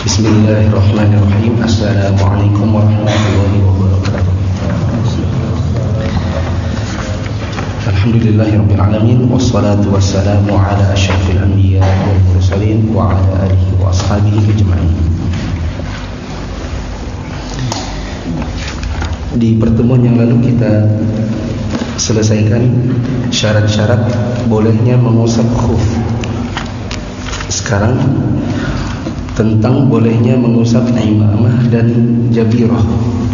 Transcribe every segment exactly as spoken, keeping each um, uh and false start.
Bismillahirrahmanirrahim. Assalamualaikum warahmatullahi wabarakatuh. Alhamdulillahirabbil alamin wassalatu wassalamu ala asyrafil anbiya wal mursalin wa ala alihi wa ashabihi ajma'in. Di pertemuan yang lalu kita selesaikan syarat-syarat bolehnya mengusap khuf. Sekarang tentang bolehnya mengusap imamah dan jabirah.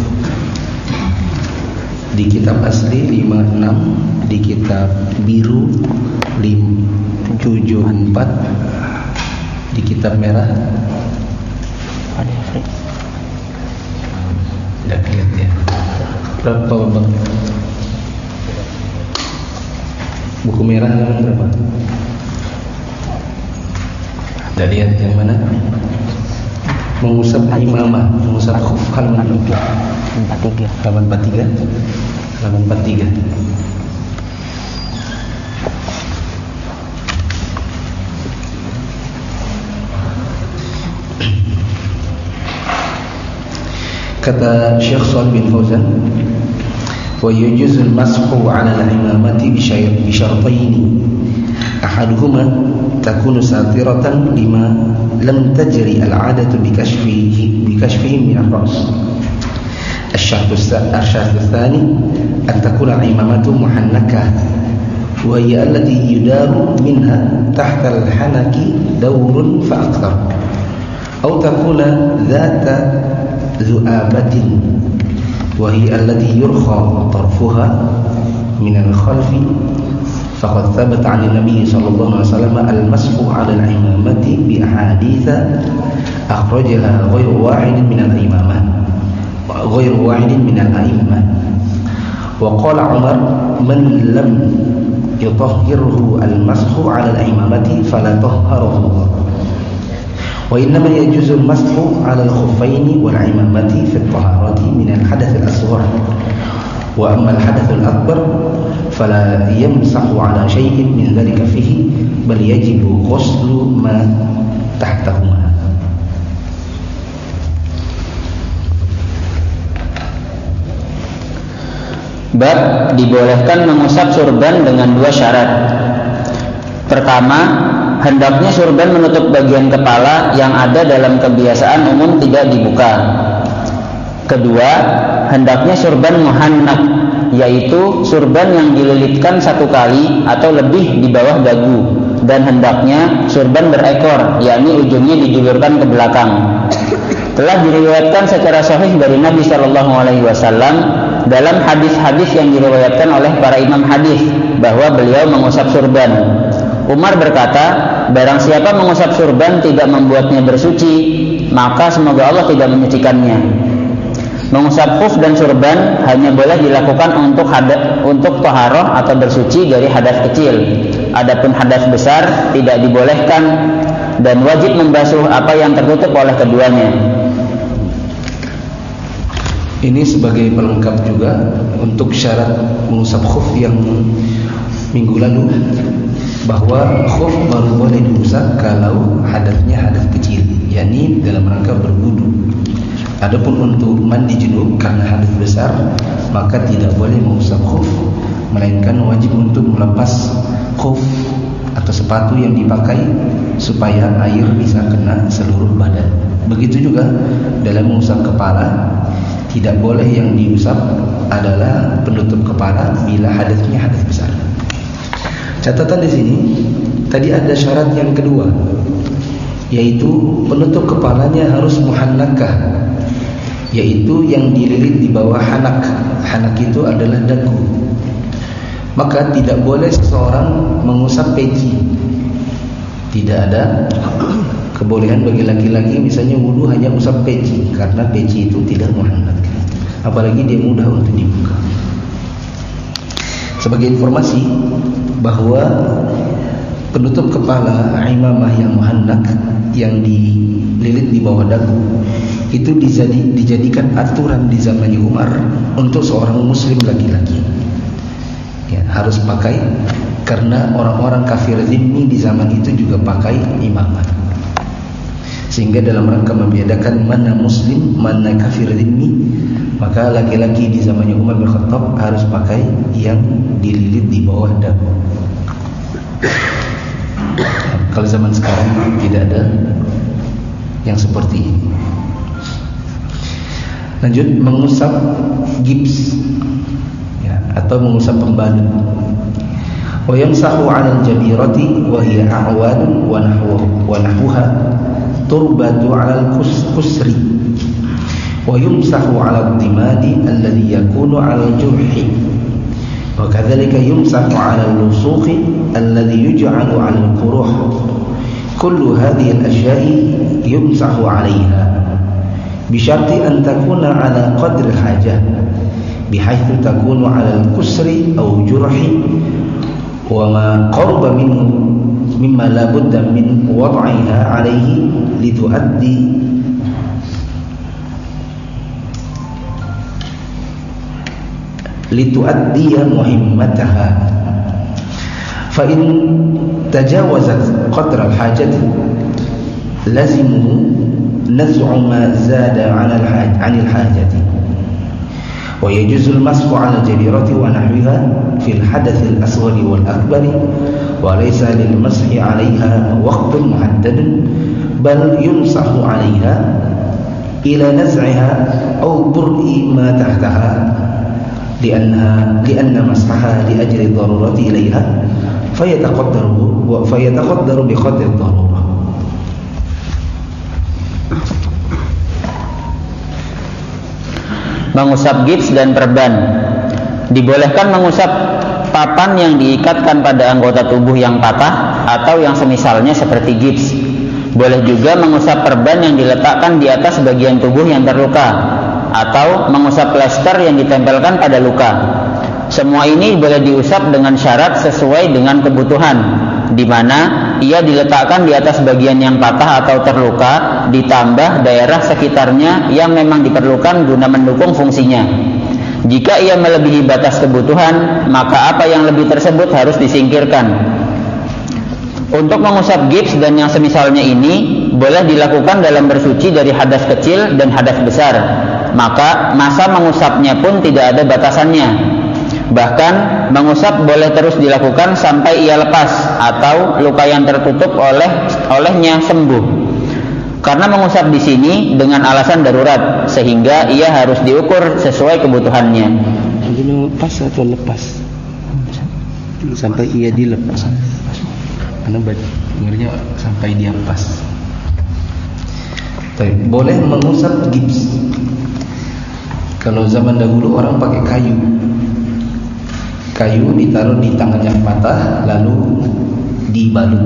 Di kitab asli lima puluh enam, di kitab biru tujuh puluh empat, di kitab merah tidak lihat ya. Berapa bang? Buku merah halaman berapa? Tidak lihat yang mana? Mengusap imamah, mengusap khuf halaman empat puluh tiga. Halaman empat puluh tiga. Halaman empat puluh tiga. Kata Syekh Shalih bin Fauzan, wa yujuzul mashu 'ala al-imamati bi syartaini. Ahaduhuma takunu satiratan lima lam tajri al-'adatu bi kashfihi bi kashfihi min ar-ra's. Asy-syartu ats-tsani an takuna imamatu muhannakah wa hiya allati yudaru minha tahta al-hanaki dawrun fa akthar aw takuna dhata zu'abatin wa hiya allati yurkha tarfuha min al-khalfi. Faqad thabata 'an an-nabiy sallallahu alaihi wasallam al-mashu 'ala al-imamati bi ahadits akhrajaha ghairu wahidin min al-imamah ghairu wahidin min al-a'immah. Wa qala Umar man lam yutahhirhu al-mashu 'ala al-imamati fala tahharuhu. Wa innama yajuzu al-mashu 'ala al-khuffaini wal-imamati fi at-taharati min al-hadath al-asghar. Wa amma al-hadath al-akbar fala yamsahu 'ala shay'in min dhalika fihi bal yajibu ghuslu ma tahtahuma. Bab dibolehkan mengusap surban dengan dua syarat. Pertama, hendaknya surban menutup bagian kepala yang ada dalam kebiasaan umum tidak dibuka. Kedua, hendaknya surban muhannak, yaitu surban yang dililitkan satu kali atau lebih di bawah dagu, dan hendaknya surban berekor, yakni ujungnya dijulurkan ke belakang. Telah diriwayatkan secara sahih dari Nabi Shallallahu Alaihi Wasallam dalam hadis-hadis yang diriwayatkan oleh para imam hadis bahwa beliau mengusap surban. Umar berkata, barang siapa mengusap surban tidak membuatnya bersuci, maka semoga Allah tidak menyucikannya. Mengusap khuf dan surban hanya boleh dilakukan untuk hadas, untuk taharah atau bersuci dari hadas kecil. Adapun hadas besar tidak dibolehkan dan wajib membasuh apa yang tertutup oleh keduanya. Ini sebagai pelengkap juga untuk syarat mengusap khuf yang minggu lalu, bahwa khuf baru boleh diusap kalau hadasnya hadas kecil, yakni dalam rangka berwudu. Adapun untuk mandi junub karena hadas besar, maka tidak boleh mengusap khuf, melainkan wajib untuk melepas khuf atau sepatu yang dipakai supaya air bisa kena seluruh badan. Begitu juga dalam mengusap kepala, tidak boleh yang diusap adalah penutup kepala bila hadasnya hadas besar. Catatan di sini tadi ada syarat yang kedua, yaitu penutup kepalanya harus muhannakah, yaitu yang dililit di bawah hanak. Hanak itu adalah dagu. Maka tidak boleh seseorang mengusap peci. Tidak ada kebolehan bagi laki-laki misalnya wudu hanya usap peci, karena peci itu tidak muhannak, apalagi dia mudah untuk dibuka. Sebagai informasi bahwa penutup kepala imamah yang muhannak, yang dililit di bawah dagu, itu dijadi, dijadikan aturan di zaman Umar untuk seorang muslim laki-laki, ya, harus pakai, karena orang-orang kafir zimmi di zaman itu juga pakai imamah. Sehingga dalam rangka membedakan mana muslim, mana kafir dhimmi, maka laki-laki di zamannya Umar bin Khattab harus pakai yang dililit di bawah dagu. Kalau zaman sekarang tidak ada yang seperti ini. Lanjut, mengusap gips ya, atau mengusap pembalut. Wa yamsahu 'ala al-jabirati wa hiya a'wan wa nahwa wa nahwaha turbatu 'ala al-kusri wa yumsahu 'ala ad-dimadi alladhi yakunu 'ala al-jurhi wa kadzalika yumsahu 'ala al-lusuqi alladhi yuj'alu 'ala al-quruh. Kullu hadhihi al-ashya'i yumsahu 'alayha bisharti an takuna 'ala qadri al-hajah bihaitsu takunu 'ala al-kusri aw jurhi wa ma qarba minhu mimma la budda min wad'iha 'alayhi lituaddi lituaddiya muhimmataha fa in tajawazat qadra al-hajati lazimuhu naz'u ma zada 'ala al-'anil hajati wa yajuzu al-mashu 'ala al-jabirati wa nahwiha fi al-hadath al-asghar wal-akbar wa laysa lil-mashi 'alayha waqtun muhaddad bal yumsahu 'alayha ila naz'iha aw bur'i ma tahtaha li'annaha li'anna mashaha li ajli ad-darurati ilayha fayataqaddaru wa fayataqaddaru bi qadri ad-darurah. Mengusap gips dan perban. Dibolehkan mengusap papan yang diikatkan pada anggota tubuh yang patah atau yang semisalnya seperti gips. Boleh juga mengusap perban yang diletakkan di atas bagian tubuh yang terluka atau mengusap plester yang ditempelkan pada luka. Semua ini boleh diusap dengan syarat sesuai dengan kebutuhan, di mana ia diletakkan di atas bagian yang patah atau terluka, ditambah daerah sekitarnya yang memang diperlukan guna mendukung fungsinya. Jika ia melebihi batas kebutuhan, maka apa yang lebih tersebut harus disingkirkan. Untuk mengusap gips dan yang semisalnya ini boleh dilakukan dalam bersuci dari hadas kecil dan hadas besar, maka masa mengusapnya pun tidak ada batasannya. Bahkan mengusap boleh terus dilakukan sampai ia lepas atau luka yang tertutup oleh olehnya sembuh. Karena mengusap di sini dengan alasan darurat, sehingga ia harus diukur sesuai kebutuhannya. Ini lepas atau lepas? Sampai ia dilepas. Karena dengarnya sampai dia pas. Boleh mengusap gips. Kalau zaman dahulu orang pakai kayu. Kayu ditaruh di tangan yang patah lalu dibalut.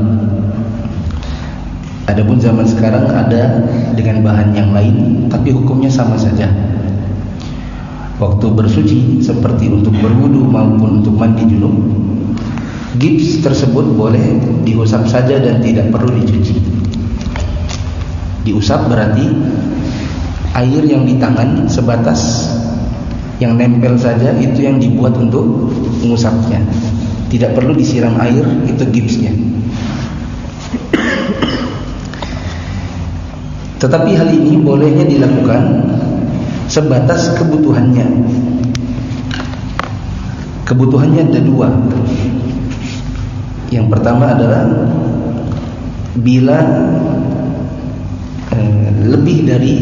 Adapun zaman sekarang ada dengan bahan yang lain, tapi hukumnya sama saja. Waktu bersuci seperti untuk berwudu maupun untuk mandi junub, gips tersebut boleh diusap saja dan tidak perlu dicuci. Diusap berarti air yang di tangan sebatas yang nempel saja, itu yang dibuat untuk mengusapnya. Tidak perlu disiram air, itu gipsnya. Tetapi hal ini bolehnya dilakukan sebatas kebutuhannya. Kebutuhannya ada dua. Yang pertama adalah bila eh, lebih dari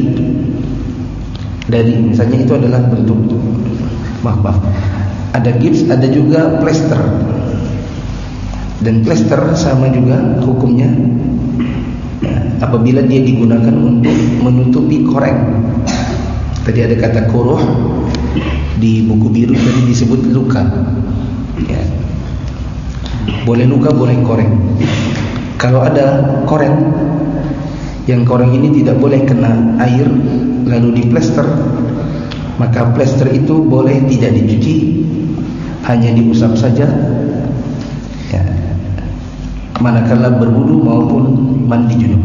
dari misalnya itu adalah bentuk maaf maaf ada gips, ada juga plester, dan plester sama juga hukumnya ya, apabila dia digunakan untuk menutupi koreng. Tadi ada kata kuruh di buku biru, tadi disebut luka ya. Boleh luka, boleh koreng. Kalau ada koreng, yang koreng ini tidak boleh kena air lalu diplester, maka plester itu boleh tidak dicuci, hanya diusap saja ya, manakala berwudu maupun mandi junub.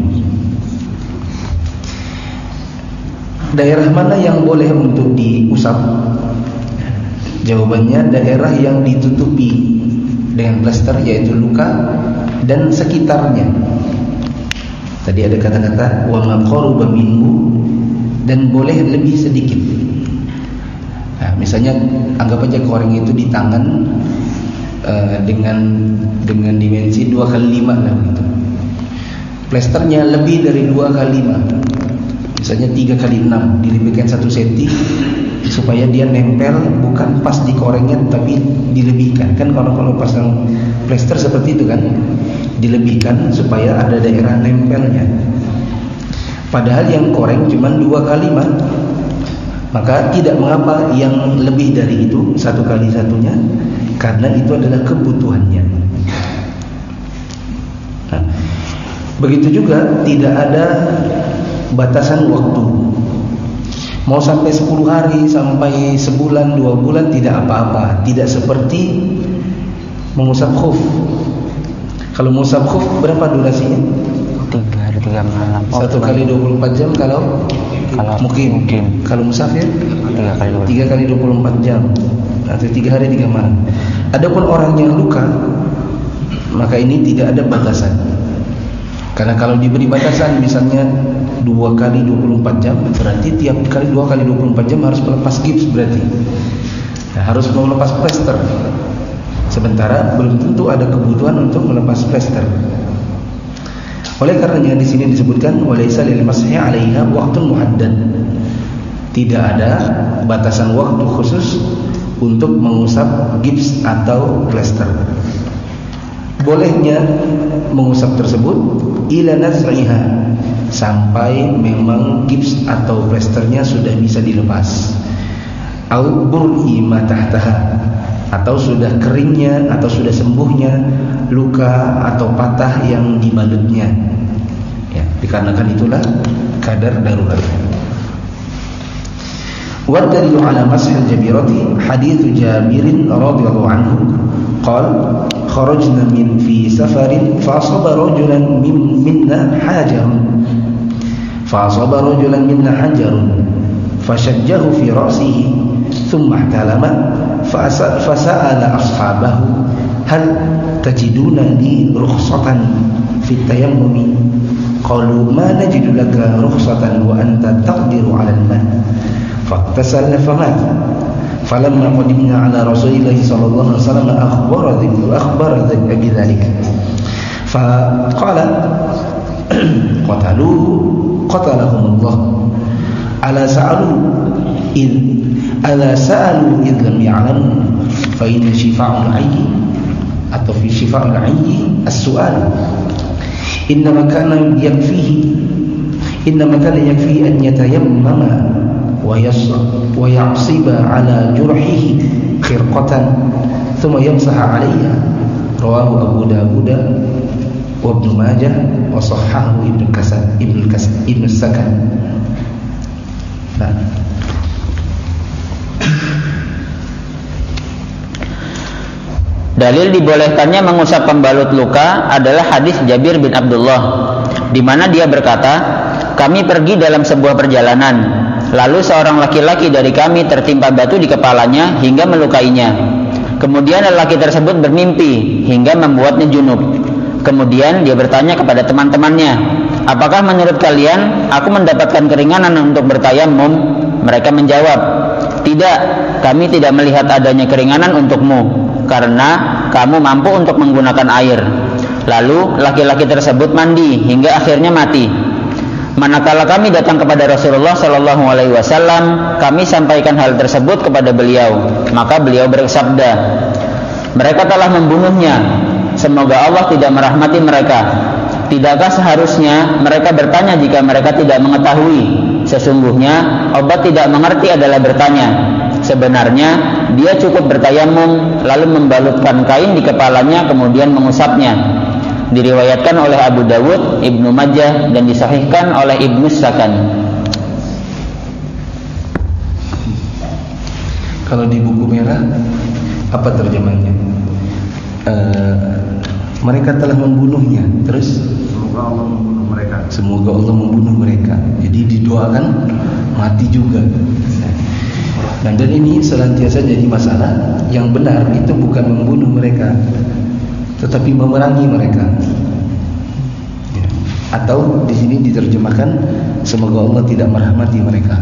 Daerah mana yang boleh untuk diusap? Jawabannya daerah yang ditutupi dengan plester, yaitu luka dan sekitarnya. Tadi ada kata-kata wa ma qaruba minhu, dan boleh lebih sedikit. Nah, misalnya anggap aja koreng itu di tangan uh, dengan dengan dimensi dua kali lima lah gitu. Plesternya lebih dari dua kali lima, misalnya tiga kali enam, dilebihkan satu senti supaya dia nempel, bukan pas di korengnya tapi dilebihkan. Kan kalau kalau pasang plester seperti itu kan, dilebihkan supaya ada daerah nempelnya. Padahal yang koreng cuma dua kali lima, maka tidak mengapa yang lebih dari itu satu kali satunya, karena itu adalah kebutuhannya. Nah, begitu juga tidak ada batasan waktu. Mau sampai sepuluh hari, sampai sebulan, dua bulan tidak apa-apa. Tidak seperti mengusap khuf. Kalau mengusap khuf berapa durasinya? Tiga hari tiga malam. Oh, Satu kali dua puluh empat jam kalau kalau mukim. mukim. Kalau musafir Tiga kali tiga kali dua puluh empat jam atau tiga hari tiga malam. Adapun orang yang luka, maka ini tidak ada batasan. Karena kalau diberi batasan misalnya dua kali dua puluh empat jam, berarti tiap kali dua kali dua puluh empat jam harus melepas gips berarti. Nah, harus melepas plester. Sementara belum tentu ada kebutuhan untuk melepas plester. Oleh karenanya di sini disebutkan walaysa lil mashi 'alaiha waqtun muhaddad. Tidak ada batasan waktu khusus untuk mengusap gips atau plester. Bolehnya mengusap tersebut ila naz'iha, sampai memang gips atau plesternya sudah bisa dilepas, au bur'i ma tahtaha, atau sudah keringnya atau sudah sembuhnya luka atau patah yang dibalutnya, ya, dikarenakan itulah kadar darurat. Wa dalilu ala mashil jabirati hadits Jabir radhiyallahu anhu qala kharajna min fi safarin fa asaba rajulan min minna hajarun fa asaba rajulan minna hajarun fashajjahu fi ra'sihi thumma ihtalama fa sa'ala ashabahu hal tajiduna li rukhsatan fi tayammumi qalu ma najidu laka rukhsatan wa anta taqdiru 'ala al-ma' faqtasala famat. Falamma qadimna ala Rasulillah sallallahu alaihi wasallam akhbara dzikru akhbara bidzalika faqala qataluhu qatalahumullah ala sa'alu id ala sa'alu id lam ya'lamu fa inna shifa'ul 'ayyi atau fi shifa'ul 'ayyi as-su'al innama kana yakfihi innama kana yakfihi an yatayammama wa ya'siba ala jurhihi khirqatan thumma yamsaha 'alayha rawahu Abu Dawud wa Ibnu Majah wa sahhahu Ibnu Kasad Ibnu Kasad Ibnu Sakan. Nah, dalil dibolehkannya mengusap pembalut luka adalah hadis Jabir bin Abdullah, di mana dia berkata, kami pergi dalam sebuah perjalanan, lalu seorang laki-laki dari kami tertimpa batu di kepalanya hingga melukainya. Kemudian lelaki tersebut bermimpi hingga membuatnya junub. Kemudian dia bertanya kepada teman-temannya, apakah menurut kalian aku mendapatkan keringanan untuk bertayamum? Mereka menjawab, tidak, kami tidak melihat adanya keringanan untukmu, karena kamu mampu untuk menggunakan air. Lalu laki-laki tersebut mandi hingga akhirnya mati. Manakala kami datang kepada Rasulullah Shallallahu Alaihi Wasallam, kami sampaikan hal tersebut kepada beliau. Maka beliau bersabda, mereka telah membunuhnya. Semoga Allah tidak merahmati mereka. Tidakkah seharusnya mereka bertanya jika mereka tidak mengetahui? Sesungguhnya obat tidak mengerti adalah bertanya. Sebenarnya dia cukup bertayamum lalu membalutkan kain di kepalanya kemudian mengusapnya. Diriwayatkan oleh Abu Dawud, Ibnu Majah dan disahihkan oleh Ibnu Sakan. Kalau di buku merah apa terjemahnya? Uh, mereka telah membunuhnya. Terus semoga Allah membunuh mereka. Semoga Allah membunuh mereka. Jadi didoakan mati juga. Nah, dan ini senantiasa jadi masalah. Yang benar itu bukan membunuh mereka, tetapi memerangi mereka. Atau di sini diterjemahkan semoga Allah tidak merahmati mereka.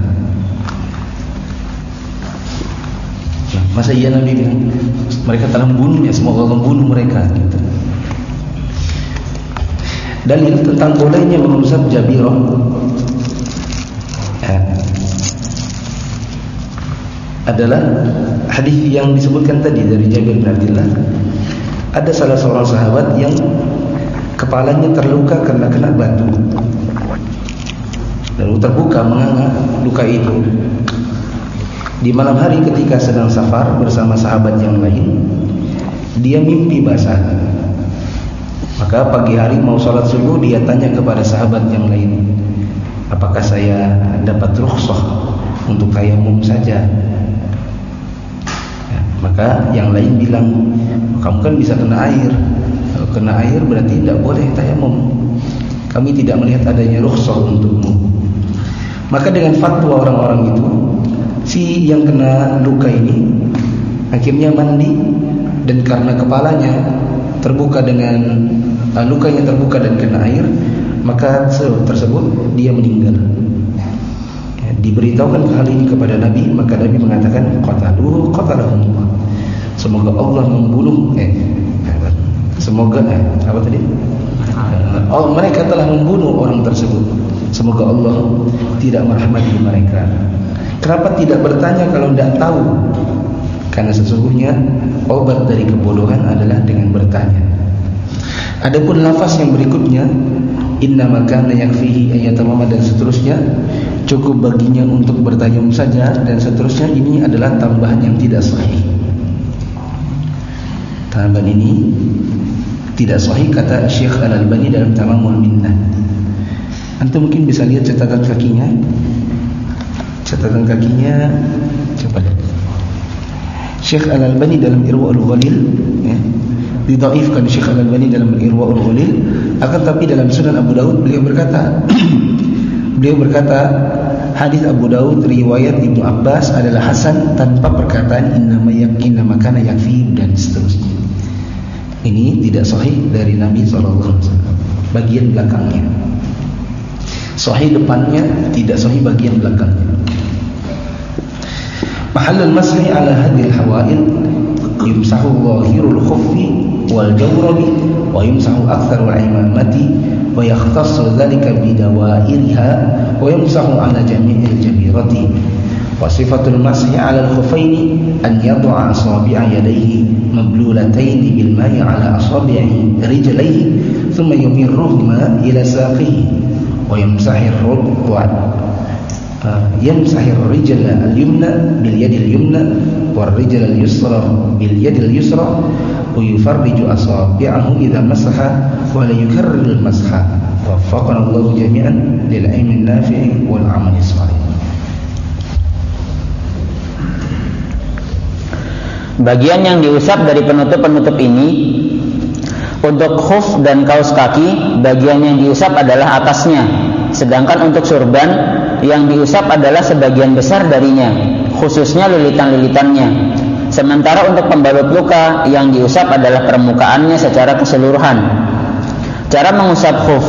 Nah, masa iya Nabi bilang mereka telah membunuhnya, semoga Allah membunuh mereka gitu. Dalil tentang bolehnya mengusap jabirah eh, adalah hadis yang disebutkan tadi dari Jabir bin Abdullah. Ada salah seorang sahabat yang kepalanya terluka karena kena batu, lalu terbuka menganga luka itu. Di malam hari ketika sedang safar bersama sahabat yang lain, dia mimpi basah. Maka pagi hari mau sholat subuh, dia tanya kepada sahabat yang lain, apakah saya dapat rukhsah untuk tayamum saja? Ya, maka yang lain bilang, kamu kan bisa kena air. Kalau kena air berarti tidak boleh tayamum. Kami tidak melihat adanya rukhsah untukmu. Maka dengan fatwa orang-orang itu, si yang kena luka ini akhirnya mandi, dan karena kepalanya terbuka dengan uh, lukanya terbuka dan kena air, maka tersebut dia meninggal. Ya, diberitahukan hal ini kepada Nabi, maka Nabi mengatakan qataluhu qatalahumullah. Semoga Allah membunuh eh semoga eh, apa tadi? Oh, mereka telah membunuh orang tersebut. Semoga Allah tidak merahmati mereka. Kenapa tidak bertanya kalau tidak tahu? Karena sesungguhnya obat dari kebodohan adalah dengan bertanya. Adapun lafaz yang berikutnya, innama kana yakfihi ayatamama dan seterusnya, cukup baginya untuk bertayamum saja dan seterusnya, ini adalah tambahan yang tidak sahih. Tambahan ini tidak sahih kata Syekh Al-Albani dalam Tamamul Minnah. Antum mungkin bisa lihat catatan kakinya. Catatan kakinya coba lihat. Syekh Al-Albani dalam Irwaul Ghalil, ya, didhaifkan Syekh Al-Albani dalam Irwaul Ghalil, akan tapi dalam Sunan Abu Daud beliau berkata beliau berkata hadis Abu Daud riwayat Ibnu Abbas adalah hasan tanpa perkataan innama yakin nama kana yakfi dan seterusnya. Ini tidak sahih dari Nabi sallallahu alaihi wasallam. Bagian belakangnya sahih, depannya tidak sahih bagian belakangnya. Mahallul mashi ala hadhil hawail yumsahu zahirul khuffi wal jawrabi wa yumsahu aktharul imamati wa yakhtassu dhalika bidawairiha wa yumsahu ala jami'il jabirati wa sifatul mashi ala al-khuffaini an yad'a asabi'a yadayhi mablulataini bil ma'i ala asabi'i rijlaihi thumma yumirruhuma ila saqihi wa yamsahir rukbah يمسح الرجل اليمنى باليد اليمنى والرجل اليسرى باليد اليسرى ويفرج أصابعه إذا مسح ولا يكرر المسح. وفقنا الله جميعا للعلم النافع والعمل الصالح. Bagian yang diusap dari penutup-penutup ini untuk khuf dan kaos kaki, bagian yang diusap adalah atasnya, sedangkan untuk surban yang diusap adalah sebagian besar darinya, khususnya lilitan-lilitannya. Sementara untuk pembalut luka yang diusap adalah permukaannya secara keseluruhan. Cara mengusap khuf.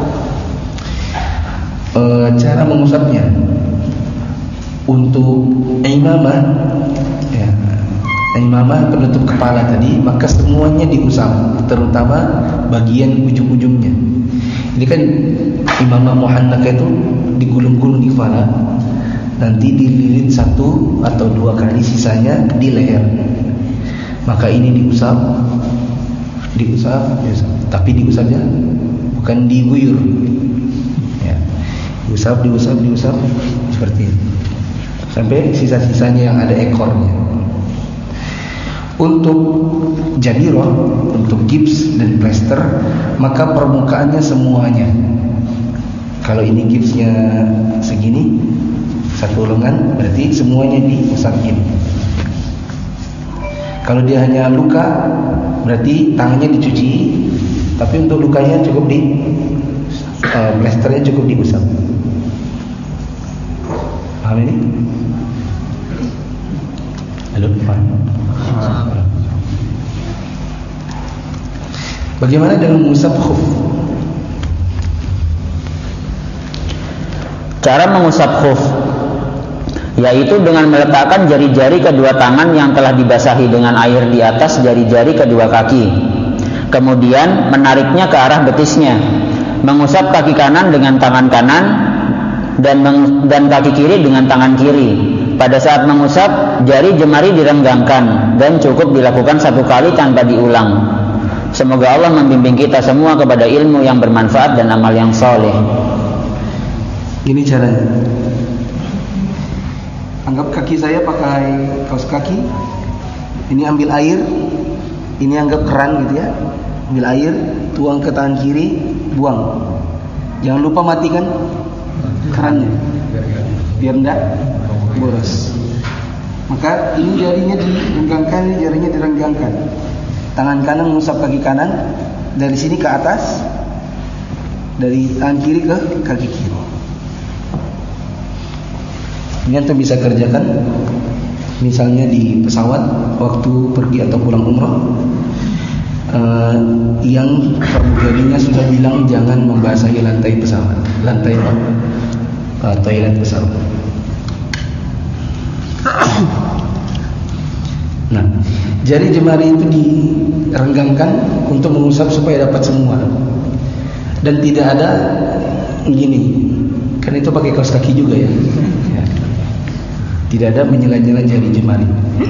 E, cara mengusapnya untuk imamah, ya, imamah penutup kepala tadi, maka semuanya diusap, terutama bagian ujung-ujungnya. Ini kan imamah muhannaka itu digulung-gulung di kepala, nanti dililit satu atau dua kali, sisanya di leher. Maka ini diusap, diusap, diusap. Tapi diusapnya bukan diguyur, ya. Diusap, diusap, diusap seperti ini sampai sisa-sisanya yang ada ekornya. Untuk jabirah, untuk gips dan plester, maka permukaannya semuanya. Kalau ini gipsnya segini, satu lengan, berarti semuanya diusapin. Kalau dia hanya luka, berarti tangannya dicuci, tapi untuk lukanya cukup di uh, plesternya cukup diusap. Paham ini? Halo, paham? Bagaimana dengan mengusap khuf? Cara mengusap khuf, yaitu dengan meletakkan jari-jari kedua tangan yang telah dibasahi dengan air di atas jari-jari kedua kaki, kemudian menariknya ke arah betisnya, mengusap kaki kanan dengan tangan kanan dan meng- dan kaki kiri dengan tangan kiri. Pada saat mengusap, jari jemari direnggangkan dan cukup dilakukan satu kali tanpa diulang. Semoga Allah membimbing kita semua kepada ilmu yang bermanfaat dan amal yang soleh. Ini caranya. Anggap kaki saya pakai kaos kaki. Ini ambil air. Ini anggap keran gitu ya. Ambil air, tuang ke tangan kiri, buang. Jangan lupa matikan kerannya, biar enggak boros. Maka ini jarinya direnggangkan, ini jarinya direnggangkan. Tangan kanan mengusap kaki kanan dari sini ke atas, dari tangan kiri ke kaki kiri. Ini antum bisa kerjakan misalnya di pesawat waktu pergi atau pulang umrah, uh, yang pramugarinya sudah bilang jangan membasahi lantai pesawat, lantai uh, toilet pesawat. Nah, jari jemari itu direnggangkan untuk mengusap supaya dapat semua, dan tidak ada gini, kan itu pakai kaos kaki juga ya. Tidak ada menyela-nyela jari jemari.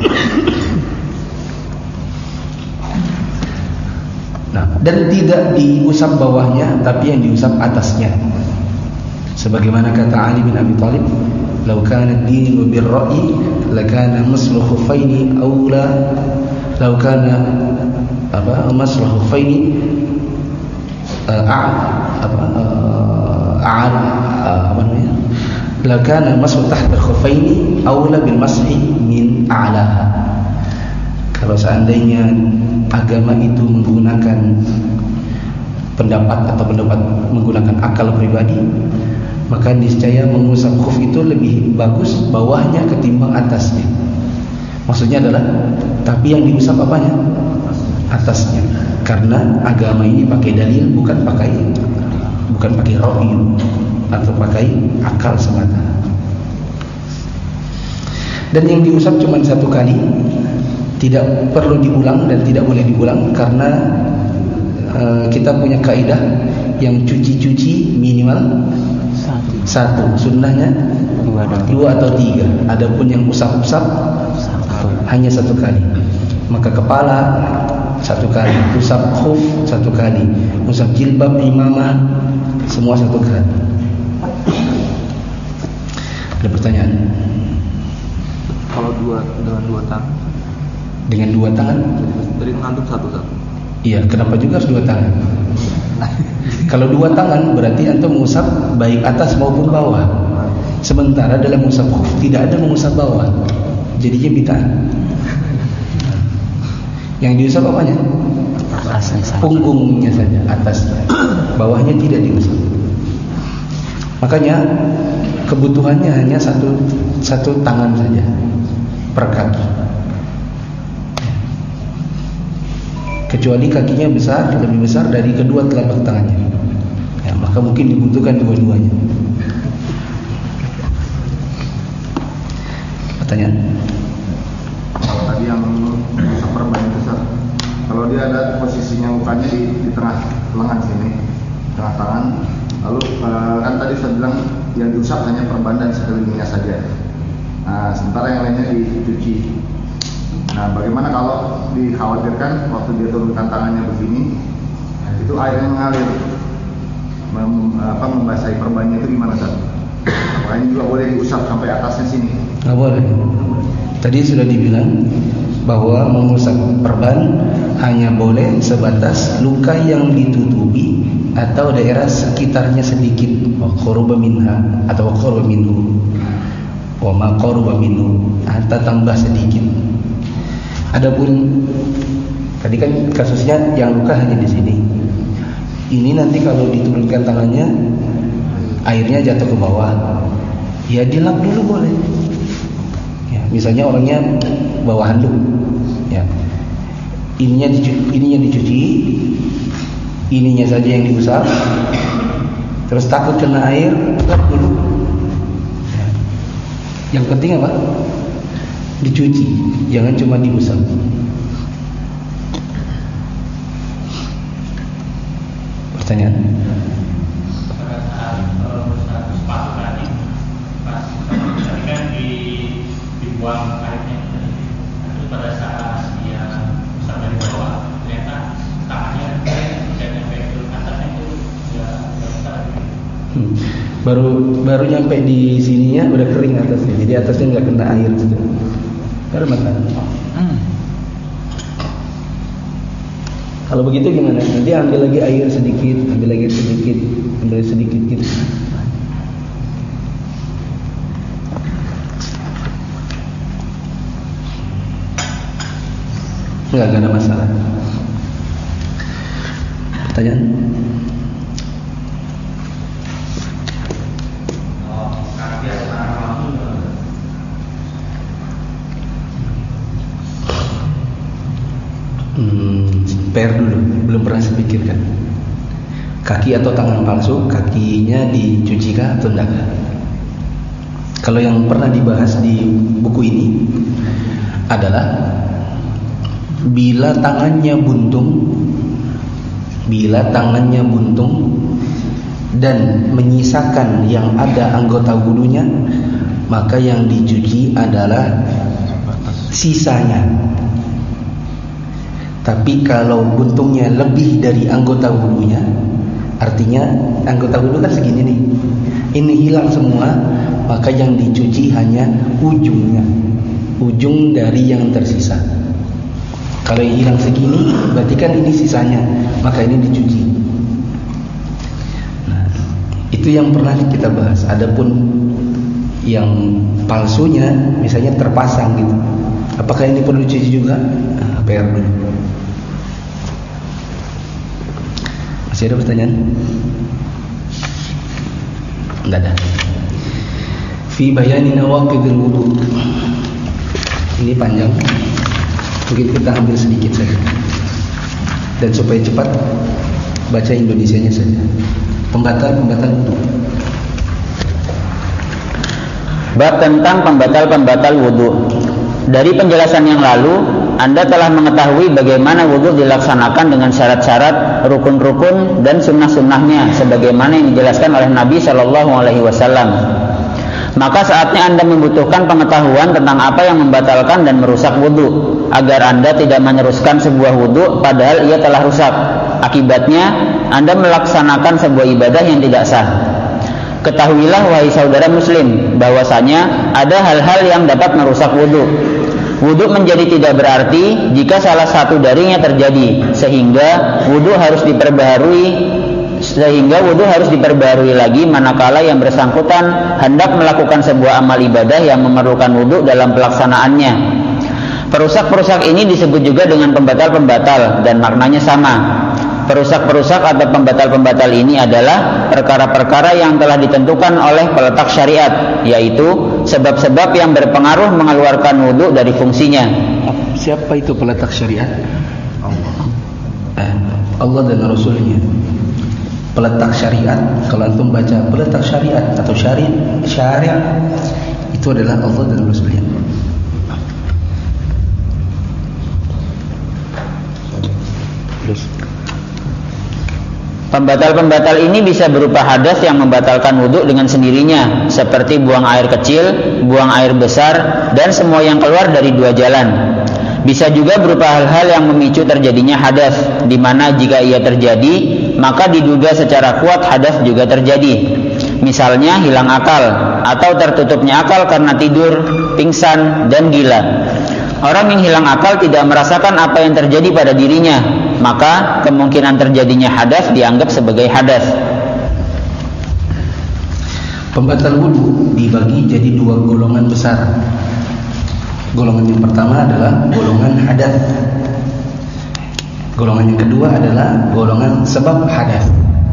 Nah, dan tidak diusap bawahnya, tapi yang diusap atasnya. Sebagaimana kata Ali bin Abi Thalib, "Lau kana ad-dinu bir-ra'yi, lakana maslu khuffaini aula, lau kana apa maslu khuffaini a apa a apa namanya? Lakana mashu tahta al-khuffaini aula bil mashi min a'laha." Kalau seandainya agama itu menggunakan pendapat atau pendapat menggunakan akal pribadi, maka niscaya mengusap khuf itu lebih bagus bawahnya ketimbang atasnya. Maksudnya adalah, tapi yang diusap apanya? Atasnya. Karena agama ini pakai dalil, bukan pakai bukan pakai ra'yu atau pakai akal semata. Dan yang diusap cuma satu kali, tidak perlu diulang dan tidak boleh diulang, karena uh, kita punya kaidah yang cuci-cuci minimal satu, satu. Sunnahnya dua, dua atau tiga. Adapun yang usap-usap satu, hanya satu kali. Maka kepala satu kali, usap khuf satu kali, usap jilbab, imamah, semua satu kali. Ada pertanyaan? Kalau dua dengan dua tangan? Dengan dua tangan? Dari mengantuk satu-satu. Iya, kenapa juga harus dua tangan? Kalau dua tangan berarti antum mengusap baik atas maupun bawah. Sementara dalam mengusap khuf tidak ada mengusap bawah, jadinya bid'ah. Yang diusap apanya? Punggungnya saja, atasnya. Bawahnya tidak diusap. Makanya kebutuhannya hanya satu satu tangan saja per kaki. Kecuali kakinya besar, lebih besar dari kedua telapak tangannya, ya, maka mungkin dibutuhkan dua-duanya. Pertanyaan? Kalau tadi yang mengusap perban besar, kalau dia ada posisinya mukanya di, di tengah lengan sini, tengah tangan, lalu uh, kan tadi saya bilang yang diusap hanya perban dan sekelilingnya saja. Nah, sementara yang lainnya dicuci. Nah, bagaimana kalau dikhawatirkan waktu dia turunkan tangannya begini, itu air yang mengalir, mem, apa, membasahi perbannya, itu gimana Ustaz? Apakah ini juga boleh diusap sampai atasnya sini? Nggak boleh. Tadi sudah dibilang bahwa mengusap perban hanya boleh sebatas luka yang ditutupi atau daerah sekitarnya sedikit, qurba minha atau qurba minhu, wa ma qurba minhu, atau tambah sedikit. Adapun tadi kan kasusnya yang luka hanya di sini. Ini nanti kalau diturunkan tangannya, airnya jatuh ke bawah, ya dilap dulu boleh. Ya, misalnya orangnya bawa handuk, ya, ininya dicuci, ininya dicuci, ininya saja yang diusap, terus takut kena air, lap dulu. Yang penting apa? Dicuci, jangan cuma diusap. Pertanyaan? Pada saat sepatu tadi, pas tadi kan di, dibuang airnya, itu pada saat dia usap dari bawah, ternyata tangannya tidak nyampe ke atasnya itu ya besar. Hmm. Baru baru nyampe di sininya udah kering atasnya, jadi atasnya nggak kena air gitu. Baru makan. Hmm. Kalau begitu gimana? Nanti ambil lagi air sedikit, ambil lagi sedikit, ambil sedikit gitu. Enggak, enggak ada masalah. Pertanyaan? Hmm, P R dulu, belum pernah saya pikirkan. Kaki atau tangan palsu, kakinya dicuci kah atau enggak? Kalau yang pernah dibahas di buku ini adalah bila tangannya buntung, bila tangannya buntung dan menyisakan yang ada anggota wudhunya, maka yang dicuci adalah sisanya. Tapi kalau buntungnya lebih dari anggota wudhunya, artinya anggota wudhu kan segini nih, ini hilang semua, maka yang dicuci hanya ujungnya, ujung dari yang tersisa. Kalau yang hilang segini, berarti kan ini sisanya, maka ini dicuci. Nah, itu yang pernah kita bahas. Adapun yang palsunya, misalnya terpasang gitu, apakah ini perlu dicuci juga? Nah, P R dulu. Masih ada pertanyaan? Enggak ada. Fi bayani nawaqidil wudu. Ini panjang. Mungkin kita ambil sedikit saja. Dan supaya cepat, baca Indonesianya saja. Pembatal-pembatal wudu. Bab tentang pembatal-pembatal wudu. Dari penjelasan yang lalu, Anda telah mengetahui bagaimana wudu dilaksanakan dengan syarat-syarat, rukun-rukun dan sunnah-sunnahnya, sebagaimana yang dijelaskan oleh Nabi Shallallahu Alaihi Wasallam. Maka saatnya Anda membutuhkan pengetahuan tentang apa yang membatalkan dan merusak wudu, agar Anda tidak meneruskan sebuah wudu padahal ia telah rusak. Akibatnya, Anda melaksanakan sebuah ibadah yang tidak sah. Ketahuilah wahai saudara muslim, bahwasanya ada hal-hal yang dapat merusak wudu. Wudu menjadi tidak berarti jika salah satu darinya terjadi, sehingga wudu harus diperbaharui sehingga wudu harus diperbaharui lagi manakala yang bersangkutan hendak melakukan sebuah amal ibadah yang memerlukan wudu dalam pelaksanaannya. Perusak-perusak ini disebut juga dengan pembatal-pembatal dan maknanya sama. Perusak-perusak atau pembatal-pembatal ini adalah perkara-perkara yang telah ditentukan oleh peletak syariat, yaitu sebab-sebab yang berpengaruh mengeluarkan wudu dari fungsinya. Siapa itu peletak syariat? Allah. Eh, Allah dan Rasulnya. Peletak syariat, kalau antum baca peletak syariat atau syari syariat, itu adalah Allah dan Rasulnya. Terus. Pembatal-pembatal ini bisa berupa hadas yang membatalkan wudu dengan sendirinya, seperti buang air kecil, buang air besar, dan semua yang keluar dari dua jalan. Bisa juga berupa hal-hal yang memicu terjadinya hadas, di mana jika ia terjadi, maka diduga secara kuat hadas juga terjadi. Misalnya hilang akal, atau tertutupnya akal karena tidur, pingsan, dan gila. Orang yang hilang akal tidak merasakan apa yang terjadi pada dirinya, maka kemungkinan terjadinya hadas dianggap sebagai hadas. Pembatal wudu dibagi jadi dua golongan besar. Golongan yang pertama adalah golongan hadas. Golongan yang kedua adalah golongan sebab hadas.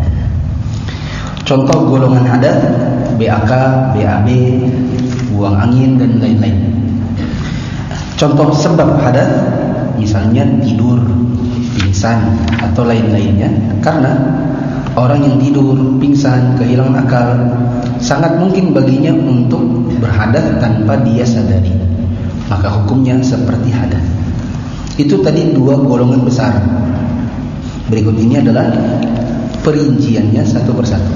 Contoh golongan hadas: B A K, B A B, buang angin dan lain-lain. Contoh sebab hadas, misalnya tidur, pingsan atau lain-lainnya. Karena orang yang tidur, pingsan, kehilangan akal, sangat mungkin baginya untuk berhadas. hadas tanpa dia sadari, maka hukumnya seperti hadas. Itu tadi dua golongan besar. Berikut ini adalah perinciannya satu persatu.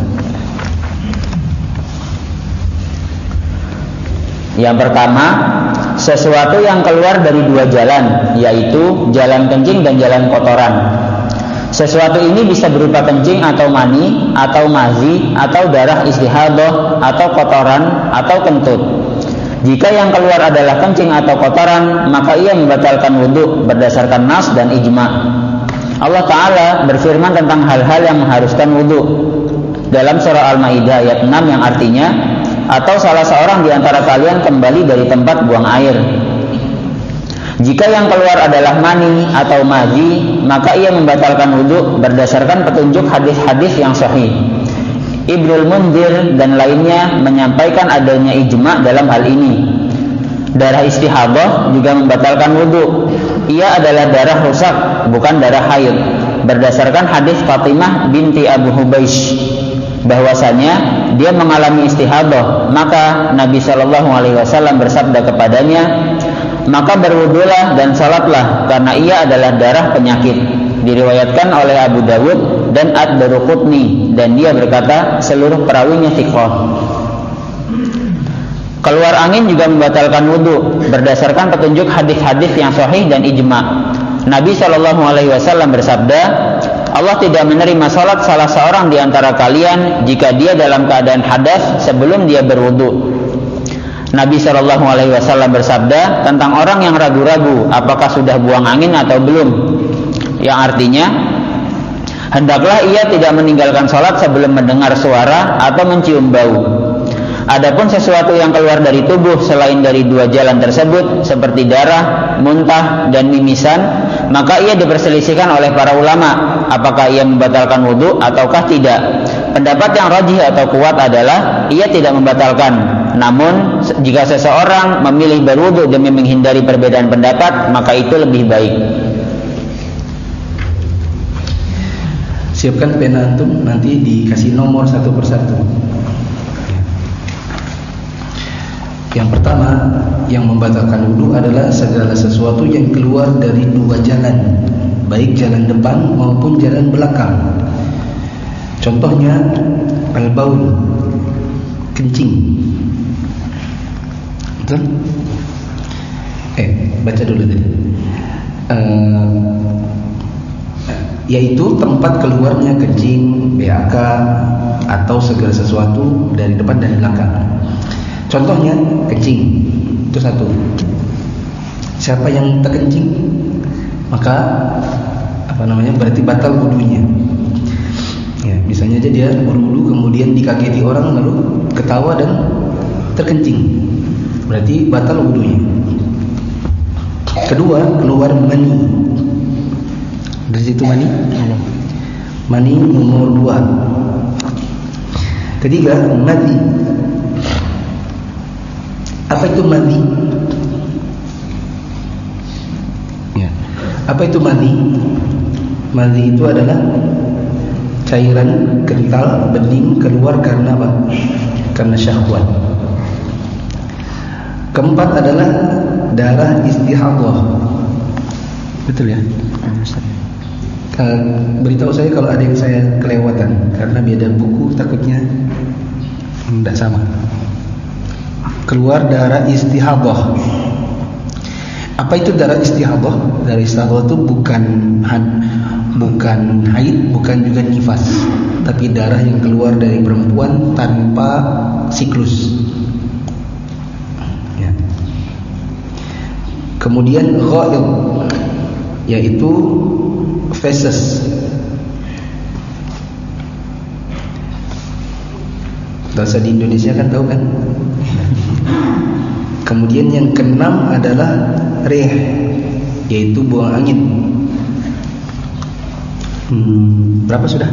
Yang pertama, sesuatu yang keluar dari dua jalan, yaitu jalan kencing dan jalan kotoran. Sesuatu ini bisa berupa kencing atau mani, atau mazi, atau darah istihadah, atau kotoran, atau kentut. Jika yang keluar adalah kencing atau kotoran, maka ia membatalkan wudhu berdasarkan nas dan ijma. Allah Ta'ala berfirman tentang hal-hal yang mengharuskan wudhu dalam surah Al-Maidah ayat enam yang artinya, atau salah seorang di antara kalian kembali dari tempat buang air. Jika yang keluar adalah mani atau mazi, maka ia membatalkan wudhu berdasarkan petunjuk hadis-hadis yang sahih. Ibnul Munzir dan lainnya menyampaikan adanya ijma dalam hal ini. Darah istihadah juga membatalkan wudhu. Ia adalah darah rusak, bukan darah haid. Berdasarkan hadis Fatimah binti Abu Hubaish, bahwasanya dia mengalami istihadah, maka Nabi Shallallahu Alaihi Wasallam bersabda kepadanya, maka berwudulah dan salatlah, karena ia adalah darah penyakit. Diriwayatkan oleh Abu Dawud dan Ad-Daruqutni, dan dia berkata seluruh perawinya thiqah. Keluar angin juga membatalkan wudhu berdasarkan petunjuk hadis-hadis yang sahih dan ijma. Nabi Shallallahu Alaihi Wasallam bersabda, Allah tidak menerima salat salah seorang di antara kalian jika dia dalam keadaan hadas sebelum dia berwudhu. Nabi Shallallahu Alaihi Wasallam bersabda tentang orang yang ragu-ragu apakah sudah buang angin atau belum, yang artinya hendaklah ia tidak meninggalkan salat sebelum mendengar suara atau mencium bau. Adapun sesuatu yang keluar dari tubuh selain dari dua jalan tersebut seperti darah, muntah, dan mimisan, maka ia diperselisihkan oleh para ulama apakah ia membatalkan wudhu ataukah tidak. Pendapat yang rajih atau kuat adalah ia tidak membatalkan. Namun jika seseorang memilih berwudhu demi menghindari perbedaan pendapat, maka itu lebih baik. Siapkan pena antum, nanti dikasih nomor satu persatu. Yang pertama, yang membatalkan wudhu adalah segala sesuatu yang keluar dari dua jalan, baik jalan depan maupun jalan belakang. Contohnya al-baul, kencing. Betul? Eh, baca dulu tadi. Uh, yaitu tempat keluarnya kencing, B A K, atau segala sesuatu dari depan dan belakang. Contohnya kencing, itu satu. Siapa yang terkencing, maka apa namanya berarti batal wudunya. Ya, misalnya aja dia berwudu kemudian dikageti orang lalu ketawa dan terkencing, berarti batal wudunya. Kedua, keluar mani. Dari situ mani, mani nomor dua. Ketiga, madhi. Apa itu madhi? Ya. Apa itu madhi? Madhi itu adalah cairan kental bening keluar karena apa? Karena syahwat. Keempat adalah darah istihadah. Betul ya? Uh, beritahu saya kalau ada yang saya kelewatan, karena beda buku takutnya tidak sama. Keluar darah istihadah. Apa itu darah istihadah? Darah istihadah itu bukan bukan haid, bukan juga nifas, tapi darah yang keluar dari perempuan tanpa siklus. Ya. Kemudian ghaid, yaitu feses. Bahasa di Indonesia kan tahu kan? Kemudian yang keenam adalah rih, yaitu buang angin. Hmm, berapa sudah?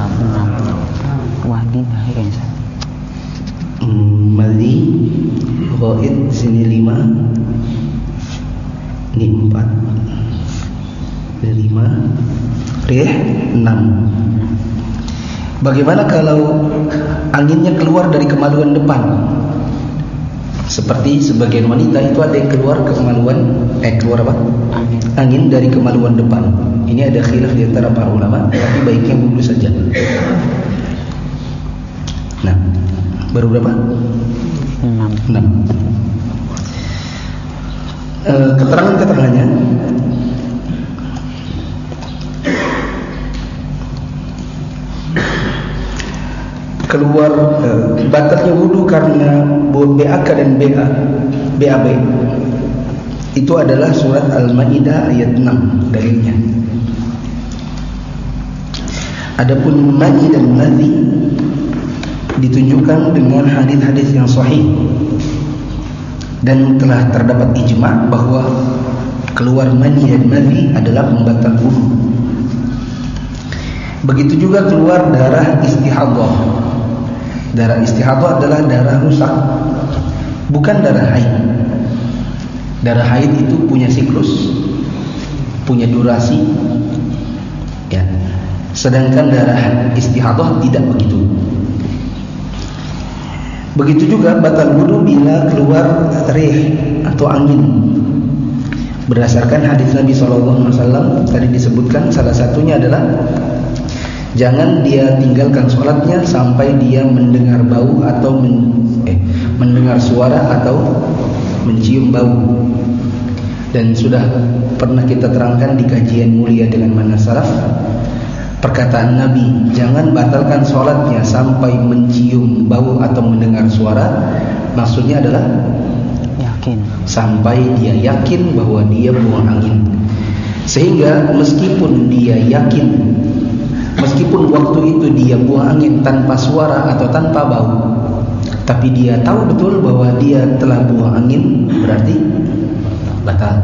Wadi kayaknya. Hmm, madhi, ghaid sini lima, ini empat, lima, rih enam. Bagaimana kalau anginnya keluar dari kemaluan depan? Seperti sebagian wanita itu ada yang keluar kemaluan, eh keluar apa? Angin. Angin dari kemaluan depan. Ini ada khilaf di antara para ulama, tapi baiknya wudu saja. Nah, baru berapa? Enam. Enam. E, keterangan-keterangannya keluar e, batalnya wudu karena B A K dan B A B A B itu adalah surat Al-Maidah ayat enam dalilnya. Adapun mani dan madhi ditunjukkan dengan hadis-hadis yang sahih dan telah terdapat ijma' bahwa keluar mani dan madhi adalah pembatal wudu. Begitu juga keluar darah istihadhah. Darah istihadhah adalah darah rusak, bukan darah haid. Darah haid itu punya siklus, punya durasi, ya. Sedangkan darah istihadhah tidak begitu. Begitu juga batal wudu bila keluar rih atau angin. Berdasarkan hadis Nabi shallallahu alaihi wasallam tadi disebutkan, salah satunya adalah jangan dia tinggalkan sholatnya sampai dia mendengar bau atau men, eh, mendengar suara atau mencium bau. Dan sudah pernah kita terangkan di kajian mulia dengan mana salaf, perkataan Nabi jangan batalkan sholatnya sampai mencium bau atau mendengar suara, maksudnya adalah yakin, sampai dia yakin bahwa dia buang angin. Sehingga meskipun dia yakin, meskipun waktu itu dia buang angin tanpa suara atau tanpa bau, tapi dia tahu betul bahwa dia telah buang angin, berarti batal.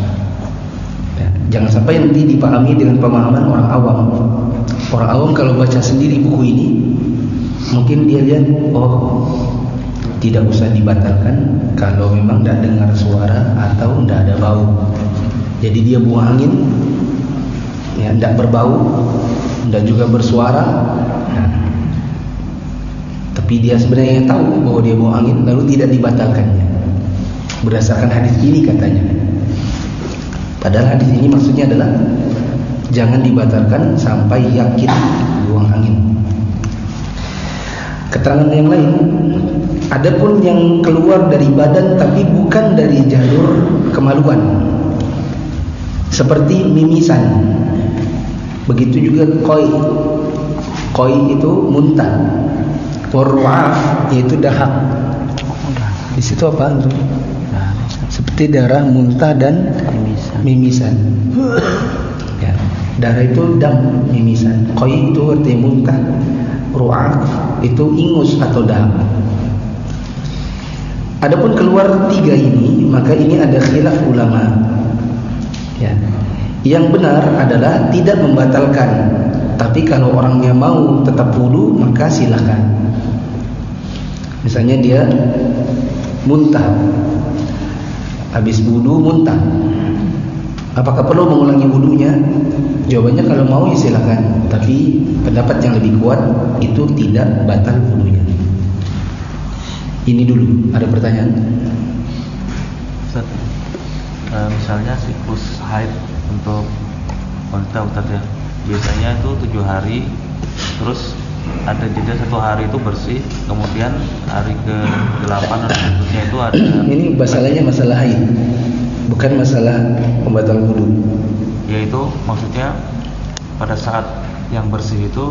Ya, jangan sampai nanti dipahami dengan pemahaman orang awam. Orang awam kalau baca sendiri buku ini, mungkin dia lihat, oh, tidak usah dibatalkan kalau memang tidak dengar suara atau tidak ada bau. Jadi dia buang angin, ya, tidak berbau, tidak juga bersuara. Nah, tapi dia sebenarnya tahu bahwa dia buang angin, lalu tidak dibatalkannya berdasarkan hadis ini katanya. Padahal hadis ini maksudnya adalah jangan dibatalkan sampai yakin buang angin. Keterangan yang lain, adapun yang keluar dari badan tapi bukan dari jalur kemaluan, seperti mimisan, begitu juga koi. Koi itu muntah, warru'af yaitu dahak. Di situ apa? Seperti darah, muntah dan mimisan. mimisan. Ya, darah itu dam, mimisan. Koi itu artinya muntah. Ru'af itu ingus atau dahak. Adapun keluar tiga ini, maka ini ada khilaf ulama. Ya. Yang benar adalah tidak membatalkan, tapi kalau orangnya mau tetap wudu maka silakan. Misalnya dia muntah, habis wudu muntah, apakah perlu mengulangi wudunya? Jawabannya kalau mau ya silakan, tapi pendapat yang lebih kuat itu tidak batal wudunya. Ini dulu, ada pertanyaan? Ustaz, uh, misalnya siklus haid untuk wanita, Ustaz, ya, biasanya itu tujuh hari, terus ada jeda satu hari itu bersih, kemudian hari ke delapan dan seterusnya itu ada. Ini masalahnya masalah haid, bukan masalah pembatal wudu. Yaitu maksudnya pada saat yang bersih itu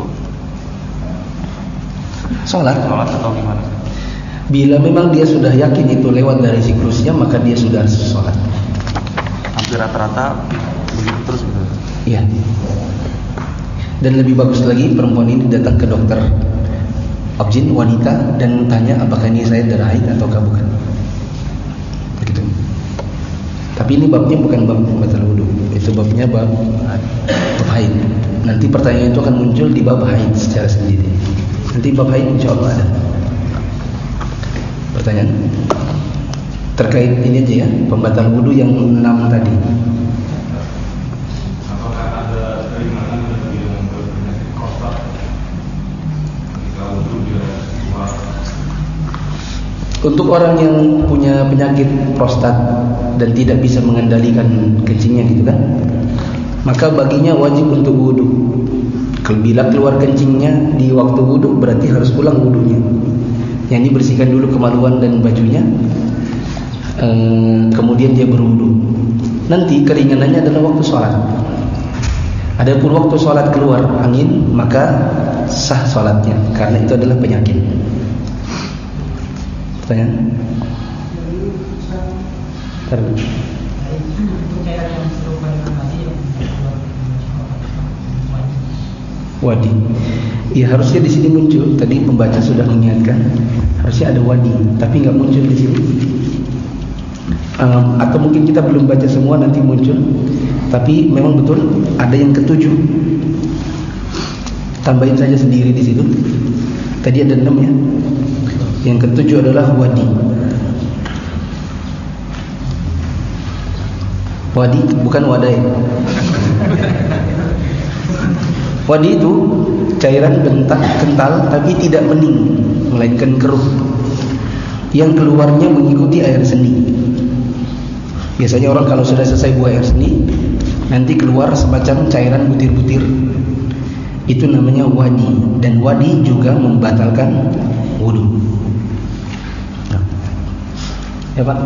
sholat. Sholat atau gimana? Bila memang dia sudah yakin itu lewat dari siklusnya, maka dia sudah harus sholat. Hampir rata-rata begitu terus gitu. Iya. Dan lebih bagus lagi perempuan ini datang ke dokter objin wanita dan tanya apakah ini saya darah haid ataukah bukan. Begitu. Tapi ini babnya bukan bab batal wudu, itu babnya bab bab haid. Nanti pertanyaan itu akan muncul di bab haid secara sendiri. Nanti bab haid insyaallah ada. Pertanyaan terkait ini aja ya, pembatal wudu yang enam tadi. Untuk orang yang punya penyakit prostat dan tidak bisa mengendalikan kencingnya gitu kan, maka baginya wajib untuk wudu. Bila keluar kencingnya di waktu wudu, berarti harus ulang wudunya. Yang ini bersihkan dulu kemaluan dan bajunya, eh, kemudian dia berwudu. Nanti keringanannya adalah waktu sholat. Adapun waktu sholat keluar angin, maka sah sholatnya, karena itu adalah penyakit. Pertanyaan? Wadi. Ya harusnya di sini muncul. Tadi pembaca sudah mengingatkan, harusnya ada wadi, tapi nggak muncul di sini. Um, atau mungkin kita belum baca semua, nanti muncul. Tapi memang betul ada yang ketujuh. Tambahin saja sendiri di situ. Tadi ada enam ya. Yang ketujuh adalah wadi. Wadi bukan wadai. Wadi itu cairan bentak kental tapi tidak bening, melainkan keruh, yang keluarnya mengikuti air seni. Biasanya orang kalau sudah selesai buang air seni, nanti keluar semacam cairan butir-butir. Itu namanya wadi, dan wadi juga membatalkan wudu. Ya Pak.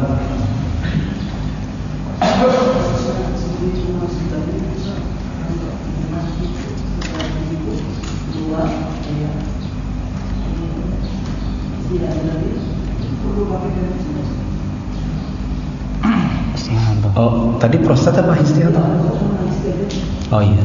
Oh, tadi prostat apa istihadah? Oh iya.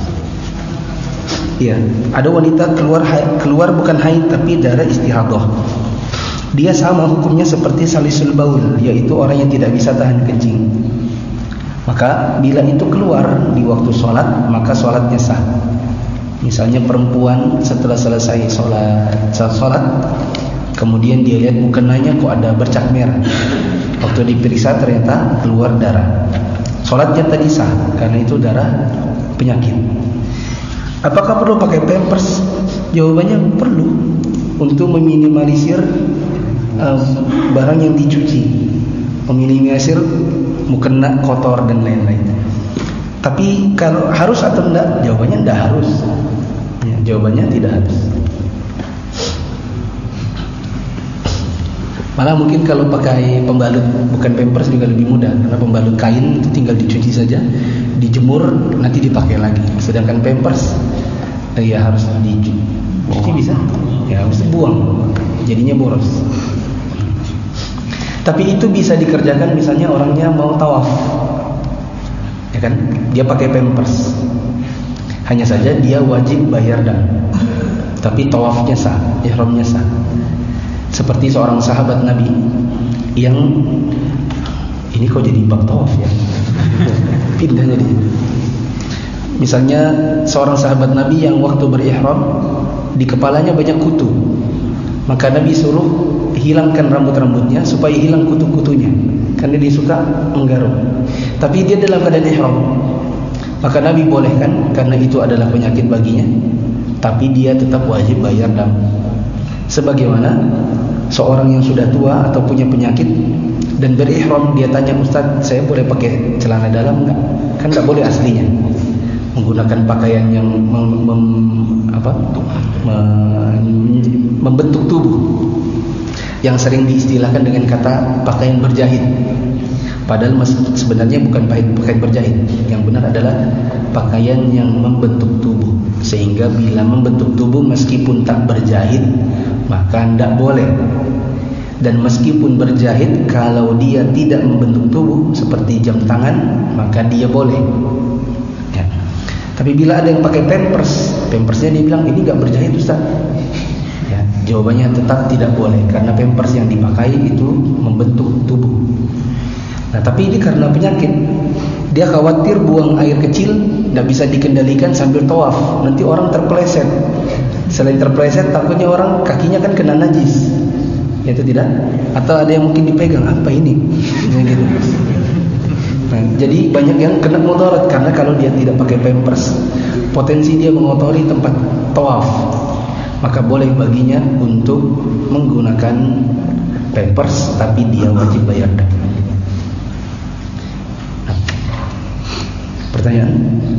Iya, ada wanita keluar keluar bukan haid tapi darah istihadah. Dia sama hukumnya seperti salisul baul, yaitu orang yang tidak bisa tahan kencing. Maka bila itu keluar di waktu sholat, maka sholatnya sah. Misalnya perempuan setelah selesai sholat, sholat kemudian dia lihat mukenanya kok ada bercak merah. Waktu diperiksa ternyata keluar darah. Sholatnya tadi sah, karena itu darah penyakit. Apakah perlu pakai pampers? Jawabannya perlu, untuk meminimalisir um, barang yang dicuci, meminimalisir mukena kotor dan lain-lain. Tapi kalau harus atau tidak? Jawabannya tidak harus. Ya, jawabannya tidak harus. Malah mungkin kalau pakai pembalut bukan pampers juga lebih mudah, karena pembalut kain itu tinggal dicuci saja, dijemur, nanti dipakai lagi. Sedangkan pampers eh, ya harus dicuci, oh. bisa, ya harus dibuang, jadinya boros. Tapi itu bisa dikerjakan misalnya orangnya mau tawaf, ya kan? Dia pakai pampers, hanya saja dia wajib bayar dam, tapi tawafnya sah, ihramnya sah. Seperti seorang sahabat Nabi yang ini kok jadi bab tawaf ya, pindah jadi. Misalnya seorang sahabat Nabi yang waktu berihram di kepalanya banyak kutu, maka Nabi suruh hilangkan rambut-rambutnya supaya hilang kutu-kutunya, karena dia suka menggaruk. Tapi dia dalam keadaan ihram, maka Nabi bolehkan karena itu adalah penyakit baginya, tapi dia tetap wajib bayar dam. Sebagaimana seorang yang sudah tua atau punya penyakit dan berihram, dia tanya, Ustaz, saya boleh pakai celana dalam enggak? Kan enggak boleh aslinya. Menggunakan pakaian yang mem, mem, apa, mem, membentuk tubuh, yang sering diistilahkan dengan kata pakaian berjahit. Padahal sebenarnya bukan pakaian berjahit. Yang benar adalah pakaian yang membentuk tubuh, sehingga bila membentuk tubuh meskipun tak berjahit maka tidak boleh. Dan meskipun berjahit, kalau dia tidak membentuk tubuh seperti jam tangan, maka dia boleh ya. Tapi bila ada yang pakai pampers, pampersnya dia bilang ini tidak berjahit Ustaz ya, jawabannya tetap tidak boleh, karena pampers yang dipakai itu membentuk tubuh. Nah tapi ini karena penyakit, dia khawatir buang air kecil tidak bisa dikendalikan sambil tawaf, nanti orang terpeleset. Selain terpeleset, takutnya orang kakinya kan kena najis, ya itu tidak? Atau ada yang mungkin dipegang, apa ini? Ya, gitu. Nah, jadi banyak yang kena mudarat karena kalau dia tidak pakai pampers, potensi dia mengotori tempat tawaf, maka boleh baginya untuk menggunakan pampers, tapi dia wajib bayar dam. Pertanyaan?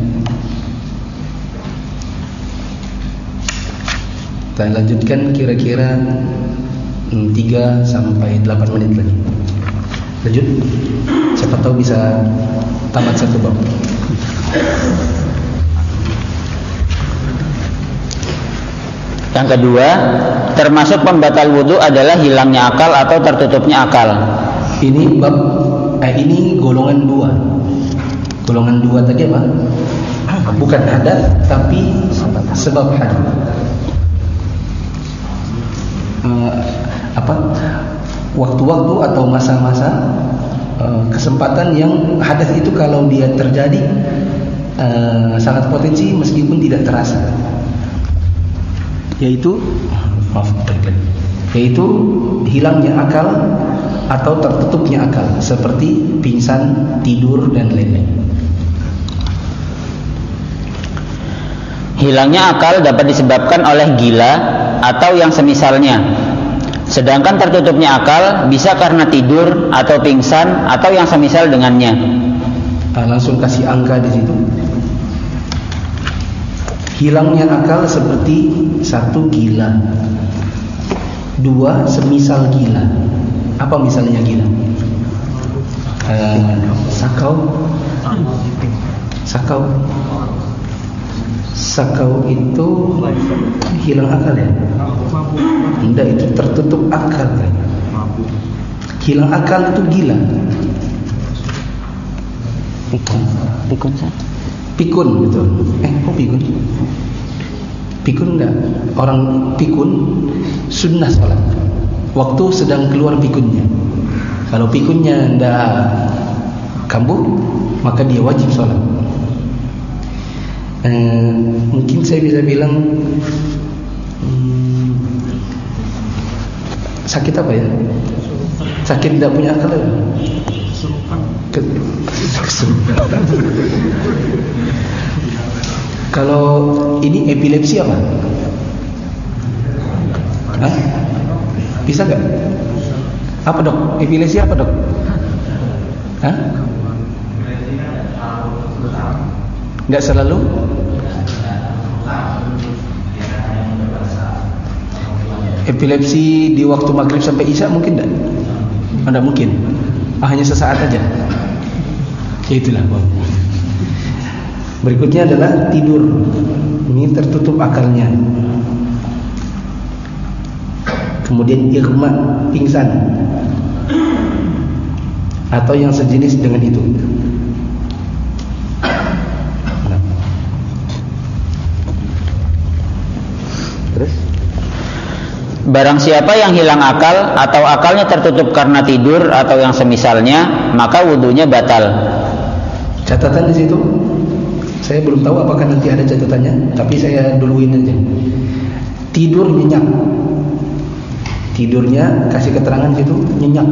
Kita lanjutkan kira-kira tiga sampai delapan menit lagi. Lanjut. Siapa tahu bisa tamat satu bab. Yang kedua, termasuk pembatal wudu adalah hilangnya akal atau tertutupnya akal. Ini bab eh, ini golongan dua. Golongan dua tadi apa? Bukan hadas tapi sebab hadas. Uh, apa? Waktu-waktu atau masa-masa uh, kesempatan yang hadas itu kalau dia terjadi uh, sangat potensi meskipun tidak terasa. Yaitu maaf, yaitu hilangnya akal atau tertutupnya akal seperti pingsan, tidur dan lain-lain. Hilangnya akal dapat disebabkan oleh gila atau yang semisalnya. Sedangkan tertutupnya akal bisa karena tidur atau pingsan atau yang semisal dengannya. Nah, langsung kasih angka di situ. Hilangnya akal seperti satu gila, dua semisal gila. Apa misalnya gila? Uh, sakau, sakau, sakau itu hilang akal ya? Tidak, itu tertutup akal kan? Hilang akal itu gila. Pikun, pikun sah. Pikun betul. Eh, kok pikun? Pikun enggak. Orang pikun sunnah sholat waktu sedang keluar pikunnya. Kalau pikunnya enggak kambuh, maka dia wajib sholat. Eh, mungkin saya bisa bilang hmm, sakit apa ya? Sakit tidak punya akal ya? Kesurupan. Kalau ini epilepsi apa? Hah? Bisa nggak? Apa dok? Epilepsi apa dok? Hah? Nggak selalu? Epilepsi di waktu maghrib sampai isya mungkin nggak? Nggak mungkin. Ah, hanya sesaat aja. Ya itulah. Berikutnya adalah tidur. Ini tertutup akalnya. Kemudian ighma, pingsan, atau yang sejenis dengan itu. Terus? Barang siapa yang hilang akal atau akalnya tertutup karena tidur atau yang semisalnya, maka wudunya batal. Catatan di situ. Saya belum tahu apakah nanti ada catatannya, tapi saya duluin aja. Tidur nyenyak. Tidurnya kasih keterangan situ nyenyak.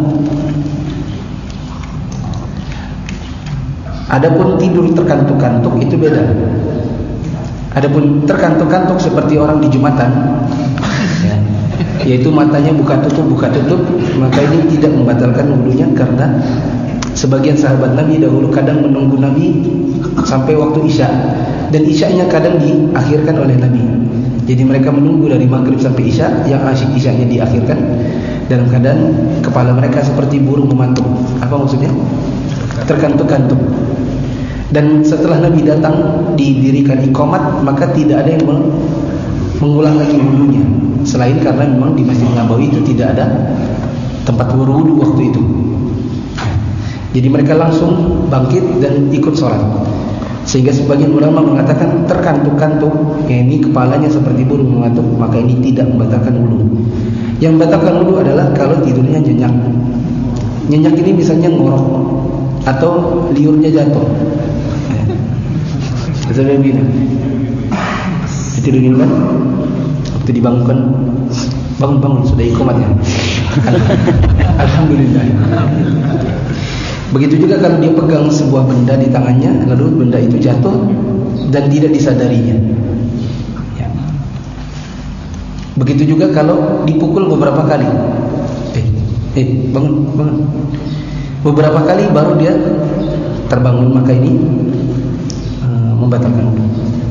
Adapun tidur terkantuk-kantuk itu beda. Adapun terkantuk-kantuk seperti orang di Jumatan, ya, yaitu matanya buka tutup buka tutup, maka ini tidak membatalkan wudunya karena sebagian sahabat Nabi dahulu kadang menunggu Nabi sampai waktu isya, dan isyanya kadang diakhirkan oleh Nabi. Jadi mereka menunggu dari maghrib sampai isya, yang asyik isyanya diakhirkan dalam keadaan kepala mereka seperti burung memantuk. Apa maksudnya? Terkantuk-kantuk. Dan setelah Nabi datang didirikan iqamat, maka tidak ada yang mengulang lagi wudunya, selain karena memang di Masjid Nabawi itu tidak ada tempat berwudu waktu itu. Jadi mereka langsung bangkit dan ikut sholat. Sehingga sebagian ulama mengatakan terkantuk-kantuk, ya ini kepalanya seperti burung mengantuk, maka ini tidak membatalkan wudu. Yang membatalkan wudu adalah kalau tidurnya nyenyak. Nyenyak ini misalnya ngorok atau liurnya jatuh. Betul ya begini. Ditidurin kan? Waktu dibangunkan, bangun-bangun sudah iqamat ya. Alhamdulillah. Begitu juga kalau dia pegang sebuah benda di tangannya, lalu benda itu jatuh dan tidak disadarinya. Ya. Begitu juga kalau dipukul beberapa kali. Eh, Eh, bangun, bangun. Beberapa kali baru dia terbangun, maka ini uh, membatalkan wudu.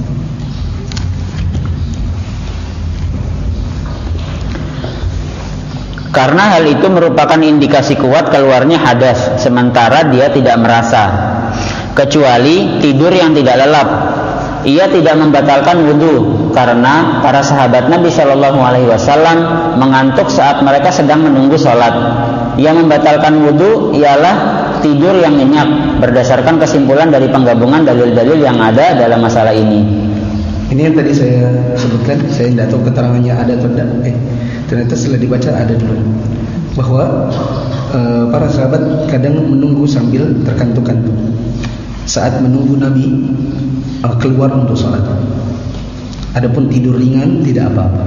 Karena hal itu merupakan indikasi kuat keluarnya hadas, sementara dia tidak merasa, kecuali tidur yang tidak lelap. Ia tidak membatalkan wudu karena para sahabat Nabi Shallallahu Alaihi Wasallam mengantuk saat mereka sedang menunggu sholat. Yang membatalkan wudu ialah tidur yang nyenyak, berdasarkan kesimpulan dari penggabungan dalil-dalil yang ada dalam masalah ini. Ini yang tadi saya sebutkan, saya tidak tahu keterangannya ada atau tidak. Eh, ternyata setelah dibaca ada dulu bahwa e, para sahabat kadang menunggu sambil terkantuk-kantuk saat menunggu Nabi e, keluar untuk sholat. Adapun tidur ringan tidak apa-apa.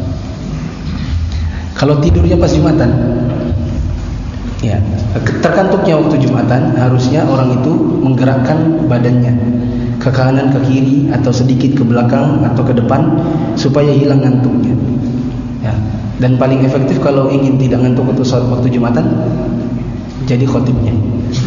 Kalau tidurnya pas Jumatan, ya, terkantuknya waktu Jumatan, harusnya orang itu menggerakkan badannya ke kanan, ke kiri, atau sedikit ke belakang atau ke depan supaya hilang ngantuknya. Ya. Dan paling efektif kalau ingin tidak ngantuk untuk sholat waktu Jumatan, jadi khotibnya.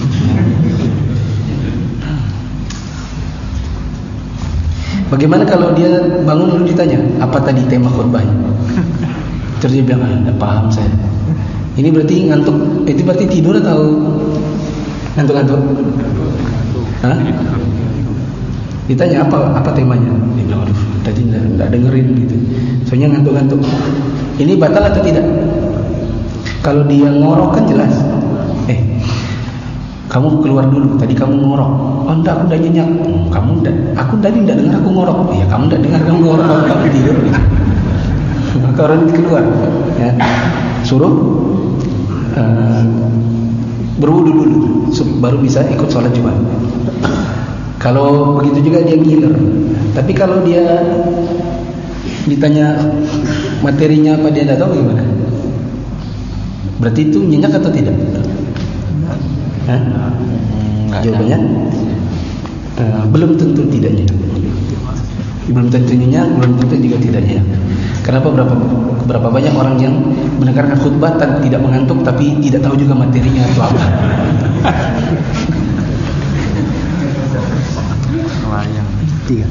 Bagaimana kalau dia bangun lalu ditanya apa tadi tema khutbahnya? Terus dia bilang, ah, tidak paham saya. Ini berarti ngantuk, itu berarti tidur atau ngantuk-ngantuk? Hah? Ditanya apa apa temanya? Dia bilang, aduh, tadi tidak dengerin gitu. Soalnya ngantuk-ngantuk. Ini batal atau tidak? Kalau dia ngorok kan jelas. Eh, kamu keluar dulu. Tadi kamu ngorok. Oh enggak, aku udah nyenyak. Hmm, kamu enggak. Aku tadi enggak dengar aku ngorok. Ya kamu enggak dengar kamu ngorok. Kamu tidur. Maka orang keluar. Ya. Suruh uh, berwudu dulu, baru bisa ikut sholat Jumat. Kalau begitu juga dia ngiler. Tapi kalau dia ditanya materinya apa dia tidak tahu gimana? Berarti itu nyenyak atau tidak? Hah? Jawabannya uh, belum tentu tidak nyenyak. Belum tentu nyenyak, belum tentu juga tidak nyenyak. Kenapa berapa berapa banyak orang yang mendengarkan khutbah dan tidak mengantuk tapi tidak tahu juga materinya atau apa? Tiga.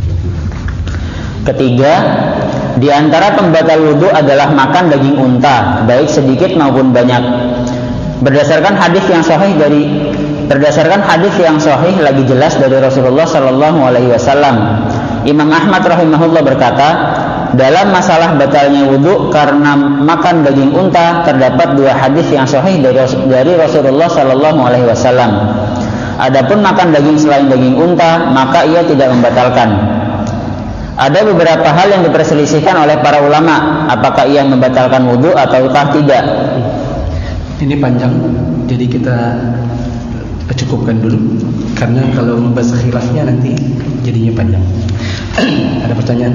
Ketiga, di antara pembatal wudu adalah makan daging unta, baik sedikit maupun banyak. Berdasarkan hadis yang sahih dari berdasarkan hadis yang sahih lagi jelas dari Rasulullah Shallallahu Alaihi Wasallam, Imam Ahmad rahimahullah berkata, dalam masalah batalnya wudu karena makan daging unta terdapat dua hadis yang sahih dari dari Rasulullah Shallallahu Alaihi Wasallam. Adapun makan daging selain daging unta, maka ia tidak membatalkan. Ada beberapa hal yang diperselisihkan oleh para ulama, apakah ia membatalkan wudu ataukah tidak. Ini panjang, jadi kita cukupkan dulu, karena kalau membahas khilafnya nanti jadinya panjang. Ada pertanyaan?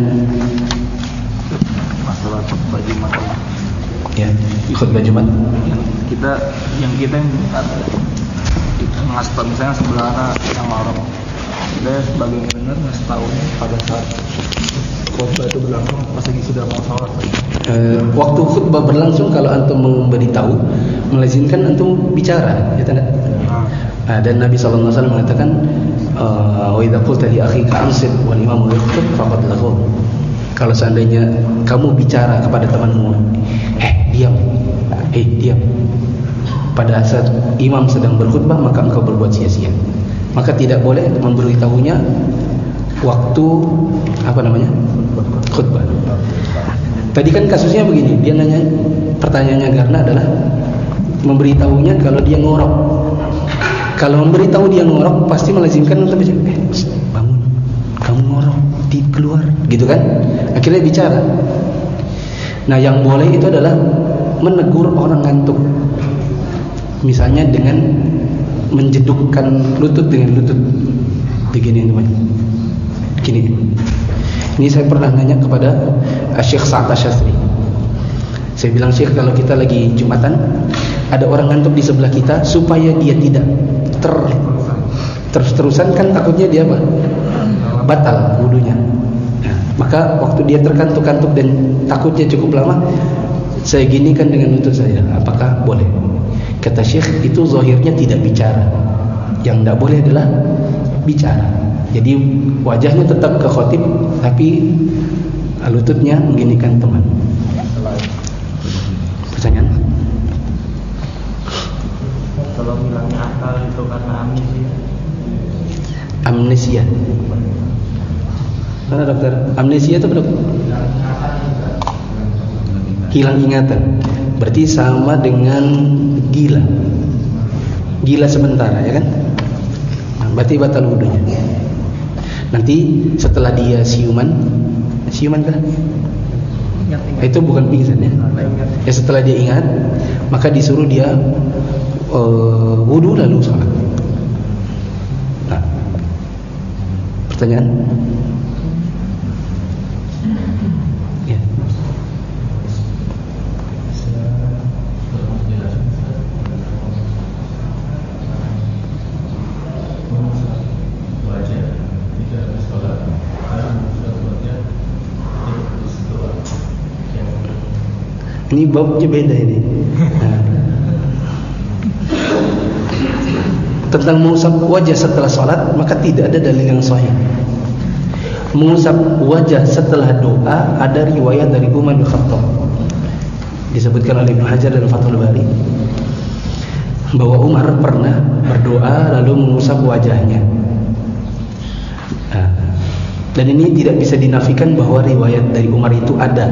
Masalah khutbah Jumat. Ya, khutbah Jumat. Kita yang kita yang ngasih tahu misalnya sebelah yang orang, dia sebagai benar ngasih tahunya pada saat khutbah itu berlangsung pas lagi sudah mau sholat. Uh, waktu khutbah berlangsung kalau antum memberitahu, melazimkan antum bicara, ya tidak? Nah, dan Nabi Sallallahu Alaihi Wasallam mengatakan, wa idza qulta li akhika ansit wal imamu yakhutub faqad laghut. Kalau seandainya kamu bicara kepada temanmu, eh diam, eh diam, pada saat imam sedang berkhutbah, maka engkau berbuat sia-sia. Maka tidak boleh memberitahunya waktu apa namanya khutbah. Tadi kan kasusnya begini, dia nanya, pertanyaannya karena adalah memberitahunya kalau dia ngorok. Kalau memberitahu dia ngorok, pasti melazimkan untuk bicara, eh bangun, kamu ngorok, di keluar, gitu kan? Akhirnya bicara. Nah, yang boleh itu adalah menegur orang ngantuk. Misalnya dengan menjedukkan lutut dengan lutut, begini teman. Gini. Ini saya pernah nanya kepada Syekh Sa'ad Asyastri. Saya bilang, Syekh, kalau kita lagi Jumatan, ada orang ngantuk di sebelah kita, supaya dia tidak ter terus-terusan, kan takutnya dia apa? Batal wudunya. Nah, maka waktu dia terkantuk-kantuk dan takutnya cukup lama, saya ginikan dengan lutut saya, apakah boleh? Kata Syekh, itu zahirnya tidak bicara. Yang tidak boleh adalah bicara. Jadi wajahnya tetap ke khotib, tapi lututnya mengginikan teman. Pertanyaan? Kalau bilangnya akal itu karena amnesia. Amnesia. Mana dokter? Amnesia itu berapa? Hilang ingatan. Berarti sama dengan gila. Gila sebentar, ya kan? Nah, berarti batal wudunya. Nanti setelah dia siuman, siuman kan? Itu bukan pingsan ya. Ya setelah dia ingat, maka disuruh dia uh, wudu lalu sholat. Nah, pertanyaan? Ya. Ini babnya beda ini. Nah. Tentang mengusap wajah setelah sholat, maka tidak ada dalil yang sahih. Mengusap wajah setelah doa ada riwayat dari Umar bin Khattab, disebutkan oleh Ibnu Hajar dalam Fathul Bari, bahwa Umar pernah berdoa lalu mengusap wajahnya. Nah, dan ini tidak bisa dinafikan bahwa riwayat dari Umar itu ada.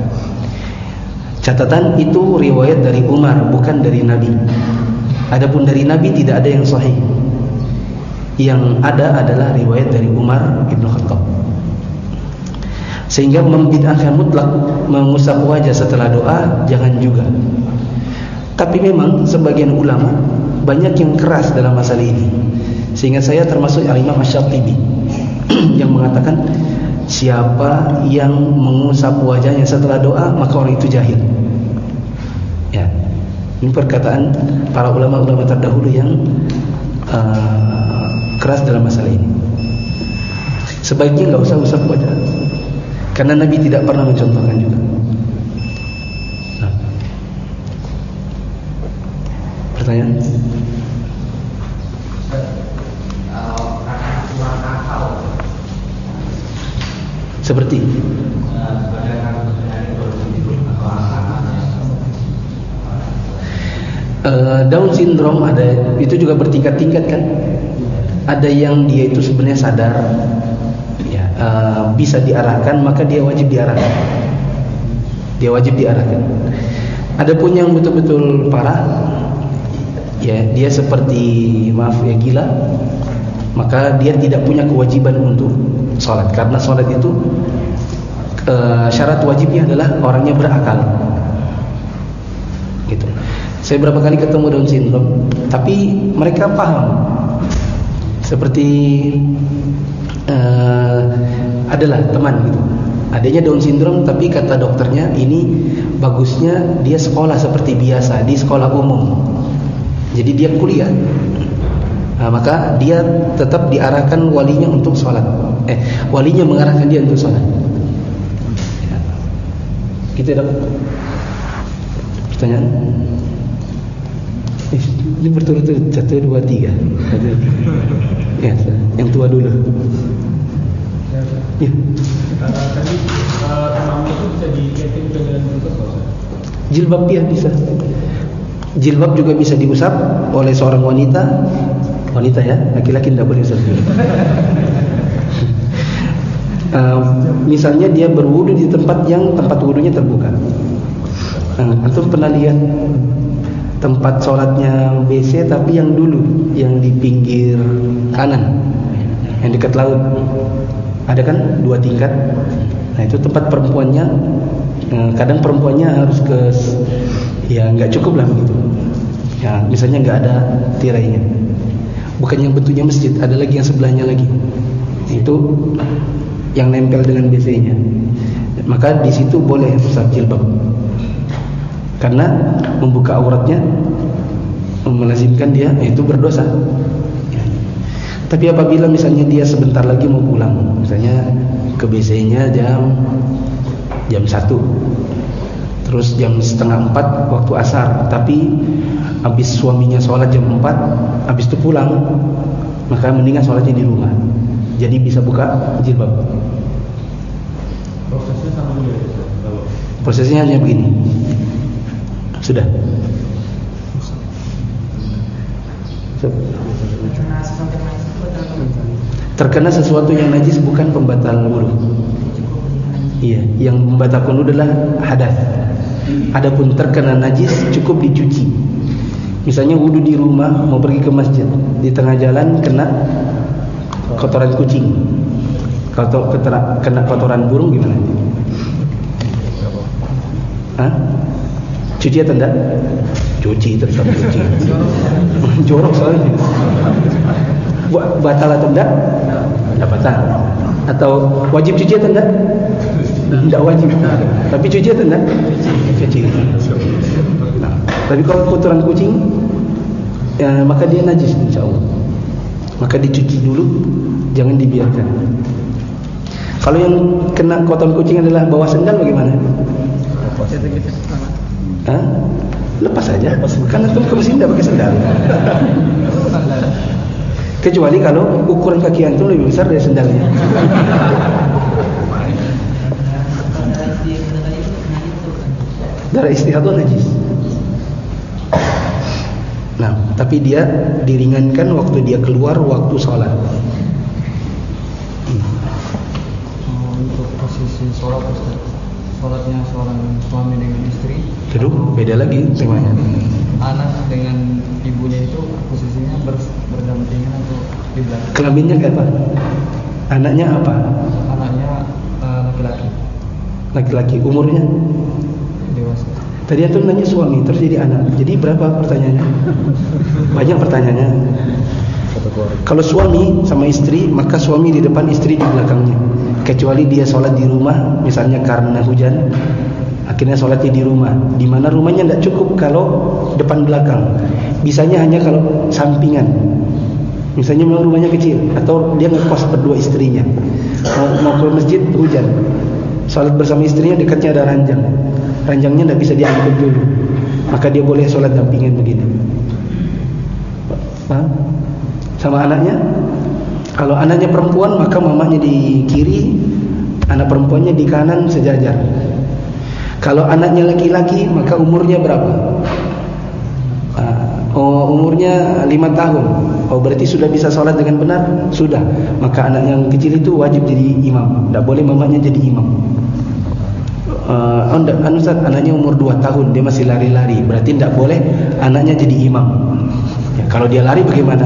Catatan itu riwayat dari Umar, bukan dari Nabi. Adapun dari Nabi tidak ada yang sahih. Yang ada adalah riwayat dari Umar Ibn Khattab. Sehingga membid'ahkan mutlak mengusap wajah setelah doa jangan juga. Tapi memang sebagian ulama banyak yang keras dalam masalah ini. Sehingga saya termasuk Al-Imam Asy-Syatibi yang mengatakan siapa yang mengusap wajahnya setelah doa maka orang itu jahil. Ya, ini perkataan para ulama-ulama terdahulu yang uh, keras dalam masalah ini. Sebaiknya nggak usah usap wajah, karena Nabi tidak pernah mencontohkan juga. Nah. Pertanyaan? Seperti uh, Down syndrome ada, itu juga bertingkat-tingkat kan. Ada yang dia itu sebenarnya sadar, ya, uh, bisa diarahkan, maka dia wajib diarahkan. Dia wajib diarahkan. Adapun yang betul-betul parah, ya dia seperti maaf ya gila, maka dia tidak punya kewajiban untuk sholat, karena sholat itu e, syarat wajibnya adalah orangnya berakal. Gitu. Saya berapa kali ketemu Down syndrome, tapi mereka paham. Seperti e, adalah teman gitu, adanya Down syndrome, tapi kata dokternya ini bagusnya dia sekolah seperti biasa di sekolah umum. Jadi dia kuliah. Nah, maka dia tetap diarahkan walinya untuk sholat. Eh, walinya mengarahkan dia untuk sholat. Ya. Gitu dok. Pertanyaan? Eh, ini berturut-turut satu dua tiga. Ya, yang tua dulu. Ya. Tadi tamam itu bisa dikaitin dengan bentuk apa? Jilbab dia bisa. Jilbab juga bisa diusap oleh seorang wanita. Wanita ya, laki-laki tidak boleh usap. uh, misalnya dia berwudu di tempat yang tempat wudunya terbuka. Uh, antum pernah lihat tempat sholatnya B C tapi yang dulu, yang di pinggir kanan, yang dekat laut, ada kan dua tingkat. Nah itu tempat perempuannya. Uh, kadang perempuannya harus ke, ya nggak cukup lah begitu. Ya misalnya nggak ada tirainya. Bukan yang bentuknya masjid, ada lagi yang sebelahnya lagi. Itu yang nempel dengan B C-nya. Maka di situ boleh usap jilbab. Karena membuka auratnya melazimkan dia, itu berdosa. Tapi apabila misalnya dia sebentar lagi mau pulang, misalnya ke B C-nya jam jam satu, terus jam setengah empat waktu asar, tapi habis suaminya sholat jam empat, habis itu pulang, maka mendingan sholatnya di rumah, jadi bisa buka jilbab. Prosesnya sama juga ya? Prosesnya hanya begini. Sudah. Terkena sesuatu yang najis bukan pembatal wudu. Iya, yang membatalkan wudu adalah hadas. Adapun terkena najis cukup dicuci. Misalnya wudu di rumah, mau pergi ke masjid, di tengah jalan kena kotoran kucing, kalau kena kotoran burung gimana? Hah? Cuci atau enggak? Cuci, tetap cuci. Jorok soalnya. Batal atau enggak? Enggak batal. Atau wajib cuci atau enggak? Enggak wajib. Tapi cuci atau enggak? Cuci. Nah, tapi kalau kotoran kucing, ya, maka dia najis insyaallah. Maka dicuci dulu, jangan dibiarkan. Kalau yang kena kotoran kucing adalah bawa sendal bagaimana? Hah? Lepas saja. Kan antum ke masjid tidak pakai sendal. Kecuali kalau ukuran kaki antum lebih besar dari sendalnya. Darah istihadah najis. Nah, tapi dia diringankan waktu dia keluar waktu sholat. Hmm. Untuk posisi sholat, sholatnya seorang suami dengan istri. Aduh, beda lagi temanya. Anak dengan ibunya itu posisinya ber, berdampingan atau di belakang. Kelaminnya kayak apa? Anaknya apa? Anaknya uh, laki-laki. Laki-laki, umurnya? Dewasa. Tadi antum nanya suami, terus jadi anak. Jadi berapa pertanyaannya? Banyak pertanyaannya. Kalau suami sama istri, maka suami di depan, istri di belakangnya. Kecuali dia sholat di rumah, misalnya karena hujan, akhirnya sholatnya di rumah. Di mana rumahnya tidak cukup kalau depan belakang. Bisanya hanya kalau sampingan. Misalnya memang rumahnya kecil, atau dia ngekos berdua istrinya. Mau, mau ke masjid hujan, sholat bersama istrinya, dekatnya ada ranjang. Ranjangnya tidak bisa diangkut dulu, maka dia boleh sholat dampingan begini. Paham? Sama anaknya, kalau anaknya perempuan maka mamanya di kiri, anak perempuannya di kanan sejajar. Kalau anaknya laki-laki maka umurnya berapa? Oh, umurnya lima tahun. Oh, berarti sudah bisa sholat dengan benar? Sudah. Maka anak yang kecil itu wajib jadi imam. Tidak boleh mamanya jadi imam. Uh, anu Ustaz, anaknya umur dua tahun, dia masih lari-lari, berarti tidak boleh anaknya jadi imam. Ya, kalau dia lari bagaimana?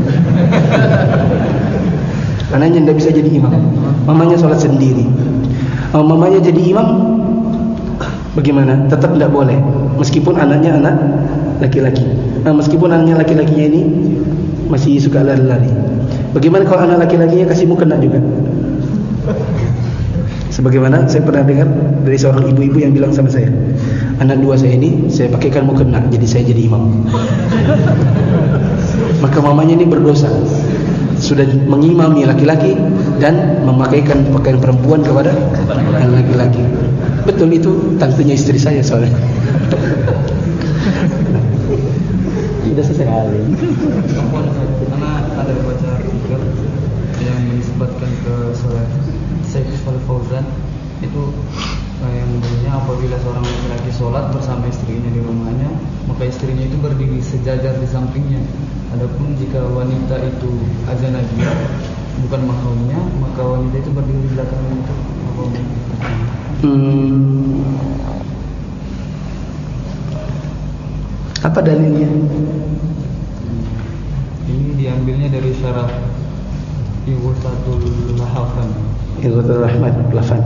Anaknya tidak bisa jadi imam. Mamanya sholat sendiri. Uh, mamanya jadi imam, bagaimana? Tetap tidak boleh, meskipun anaknya anak laki-laki. Uh, meskipun anaknya laki-lakinya ini masih suka lari-lari. Bagaimana kalau anak laki-lakinya kasih mukena juga? Sebagaimana saya pernah dengar dari seorang ibu-ibu yang bilang sama saya, anak dua saya ini saya pakaikan mukena, jadi saya jadi imam. Maka mamanya ini berdosa, sudah mengimami laki-laki dan memakaikan pakaian perempuan kepada anak laki-laki. Betul, itu tantunya istri saya soalnya. Sudah sekali. Karena ada baca artikel yang menisbatkan ke Syekh Shalih Fauzan itu yang bunyinya, apabila seorang laki-laki sholat bersama istrinya di rumahnya, maka istrinya itu berdiri sejajar di sampingnya. Adapun jika wanita itu ajnabiyah, bukan mahramnya, maka wanita itu berdiri di belakangnya itu mahramnya. Hmm. Apa dalilnya? Ini diambilnya dari syarah Ighathatul Lahfan. Ighathatul Lahfan.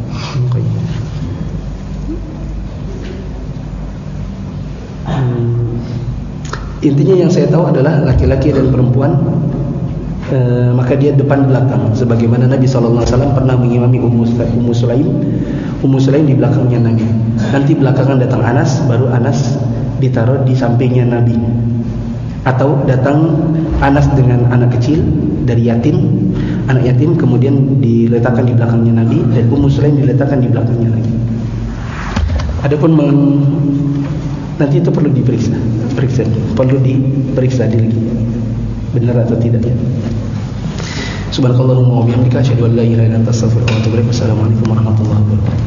Hmm. Intinya yang saya tahu adalah laki-laki dan perempuan, eh, maka dia depan belakang. Sebagaimana Nabi shallallahu alaihi wasallam pernah mengimami Ummu Sulaim, Ummu Sulaim di belakangnya Nabi. Nanti belakangan datang Anas, baru Anas ditaruh di sampingnya Nabi. Atau datang Anas dengan anak kecil dari yatim, anak yatim kemudian diletakkan di belakangnya Nabi, dan Ummu Sulaim diletakkan di belakangnya lagi. Adapun meng, nanti itu perlu diperiksa, periksa, perlu diperiksa diri benar atau tidak. Subhanakallahumma wa bihamdika asyhadu an la ilaha illa anta astaghfiruka wa atubu ilaik. Wassalamualaikum warahmatullahi wabarakatuh.